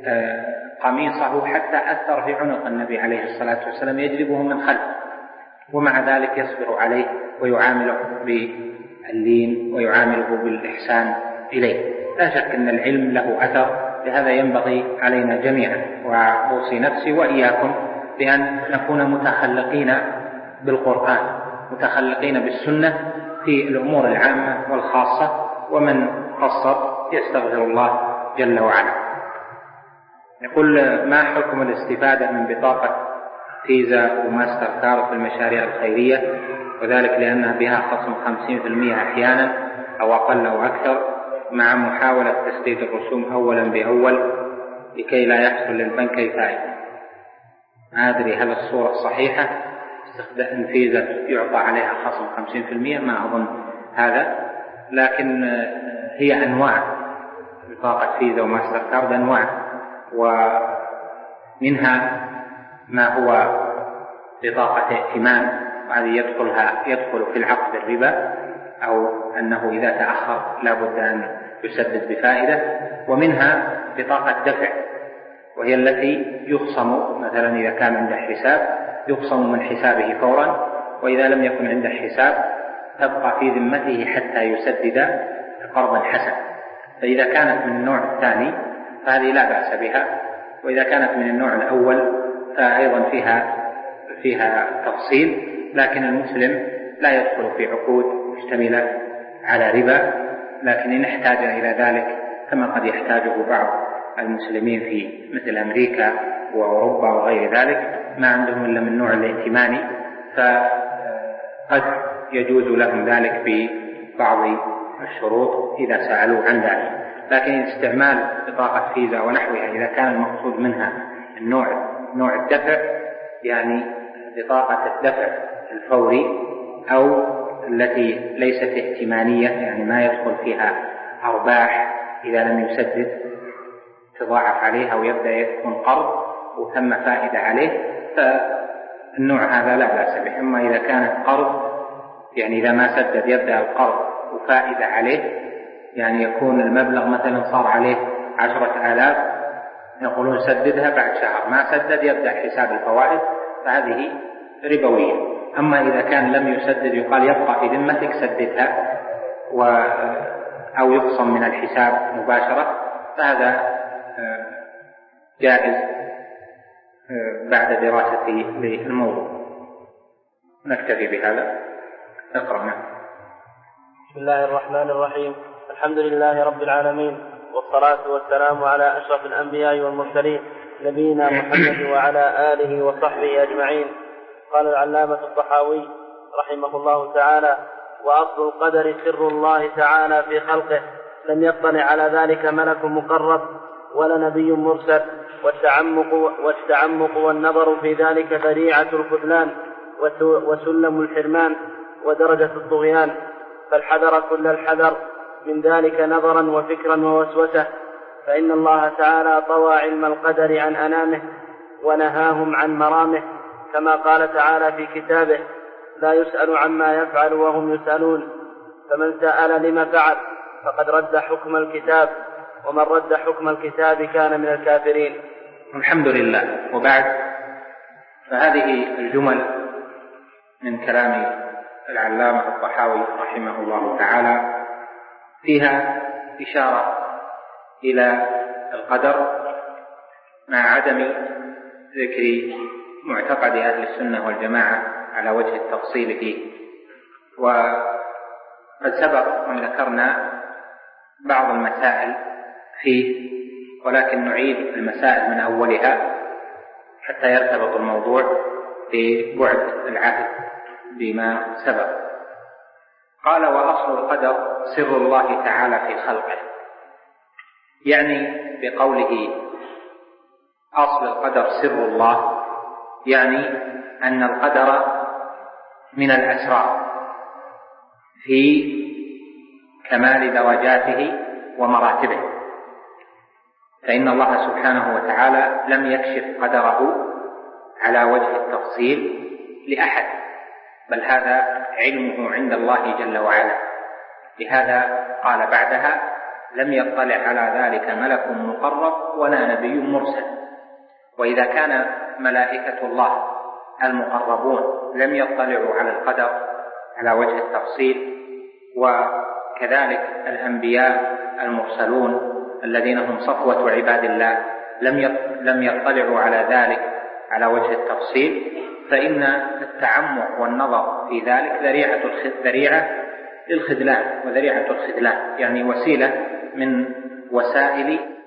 قميصه حتى أثر في عنق النبي عليه الصلاة والسلام، يجذبه من خلف، ومع ذلك يصبر عليه ويعامله باللين ويعامله بالإحسان إليه. لا شك أن العلم له أثر لهذا ينبغي علينا جميعا وأوصي نفسي وإياكم بأن نكون متخلقين بالقرآن، متخلقين بالسنة في الأمور العامة والخاصة، ومن قصر يستغفر الله جل وعلا. يقول: ما حكم الاستفادة من بطاقة فيزا وماستر كارد في المشاريع الخيرية، وذلك لأنها بها خصم خمسين بالمئة أحيانا أو أقل أو أكثر، مع محاولة تسديد الرسوم أولا بأول لكي لا يحصل للبنك فائدة؟ ما أدري هل الصورة صحيحة، استخدام فيزا يعطى عليها خصم خمسين بالمئة، ما أظن هذا، لكن هي أنواع بطاقة فيزا وماستر كارد أنواع، ومنها ما هو بطاقة ائتمان، وهذه يدخلها يدخل في العقد الربا، أو أنه إذا تأخر لا بد أن يسدد بفائدة. ومنها بطاقة دفع، وهي التي يخصم مثلا إذا كان عنده حساب يخصم من حسابه فورا، وإذا لم يكن عنده حساب تبقى في ذمته حتى يسدد قرضا حسنا. فإذا كانت من النوع الثاني فهذه لا بأس بها، وإذا كانت من النوع الأول فأيضا فيها فيها تفصيل، لكن المسلم لا يدخل في عقود مشتملة على ربا، لكن إن احتاج إلى ذلك كما قد يحتاجه بعض المسلمين في مثل أمريكا وأوروبا وغير ذلك، ما عندهم إلا من النوع الائتماني، فقد يجوز لهم ذلك ببعض الشروط إذا سألوا عن ذلك. لكن استعمال بطاقة فيزا ونحوها إذا كان المقصود منها النوع نوع الدفع، يعني بطاقة الدفع الفوري أو التي ليست ائتمانية، يعني ما يدخل فيها أرباح إذا لم يسدد تضاعف عليها ويبدأ يكون قرض وثم فائدة عليه، فالنوع هذا لا بأس به. أما إذا كانت قرض، يعني إذا ما سدد يبدأ القرض وفائدة عليه، يعني يكون المبلغ مثلا صار عليه عشرة آلاف، يقولون سددها بعد شهر، ما سدد يبدأ حساب الفوائد، فهذه ربوية. أما إذا كان لم يسدد يقال يبقى في ذمتك سددها و أو يقسم من الحساب مباشرة، فهذا جائز بعد دراسة للموضوع. نكتفي بهذا. اقرأنا. بسم الله الرحمن الرحيم. الحمد لله رب العالمين، والصلاة والسلام على أشرف الأنبياء والمرسلين نبينا محمد وعلى آله وصحبه أجمعين. قال العلامة الطحاوي رحمه الله تعالى: وأصل القدر سر الله تعالى في خلقه، لم يطلع على ذلك ملك مقرب ولا نبي مرسل، والتعمق, والتعمق والنظر في ذلك ذريعة الخذلان وسلم الحرمان ودرجة الطغيان، فالحذر كل الحذر من ذلك نظرا وفكرا ووسوسة، فإن الله تعالى طوى علم القدر عن أنامه ونهاهم عن مرامه، كما قال تعالى في كتابه: لا يسأل عما يفعل وهم يسألون، فمن سأل لما فعل فقد رد حكم الكتاب، ومن رد حكم الكتاب كان من الكافرين. الحمد لله. وبعد، فهذه الجمل من كلام العلامة الطحاوي رحمه الله تعالى فيها إشارة إلى القدر مع عدم ذكر معتقد أهل السنة والجماعة على وجه التفصيل فيه. وقد سبق أن ذكرنا بعض المسائل فيه، ولكن نعيد المسائل من أولها حتى يرتبط الموضوع ببعد العهد بما سبق. قال: وأصل القدر سر الله تعالى في خلقه، يعني بقوله أصل القدر سر الله، يعني أن القدر من الأسرار في كمال درجاته ومراتبه، فإن الله سبحانه وتعالى لم يكشف قدره على وجه التفصيل لأحد، بل هذا علمه عند الله جل وعلا. لهذا قال بعدها: لم يطلع على ذلك ملك مقرب ولا نبي مرسل. وإذا كان ملائكة الله المقربون لم يطلعوا على القدر على وجه التفصيل، وكذلك الأنبياء المرسلون الذين هم صفوة عباد الله لم يطلعوا على ذلك على وجه التفصيل، فإن التعمق والنظر في ذلك ذريعة ذريعة للخذلان وذريعة الخذلان، يعني وسيلة من وسائل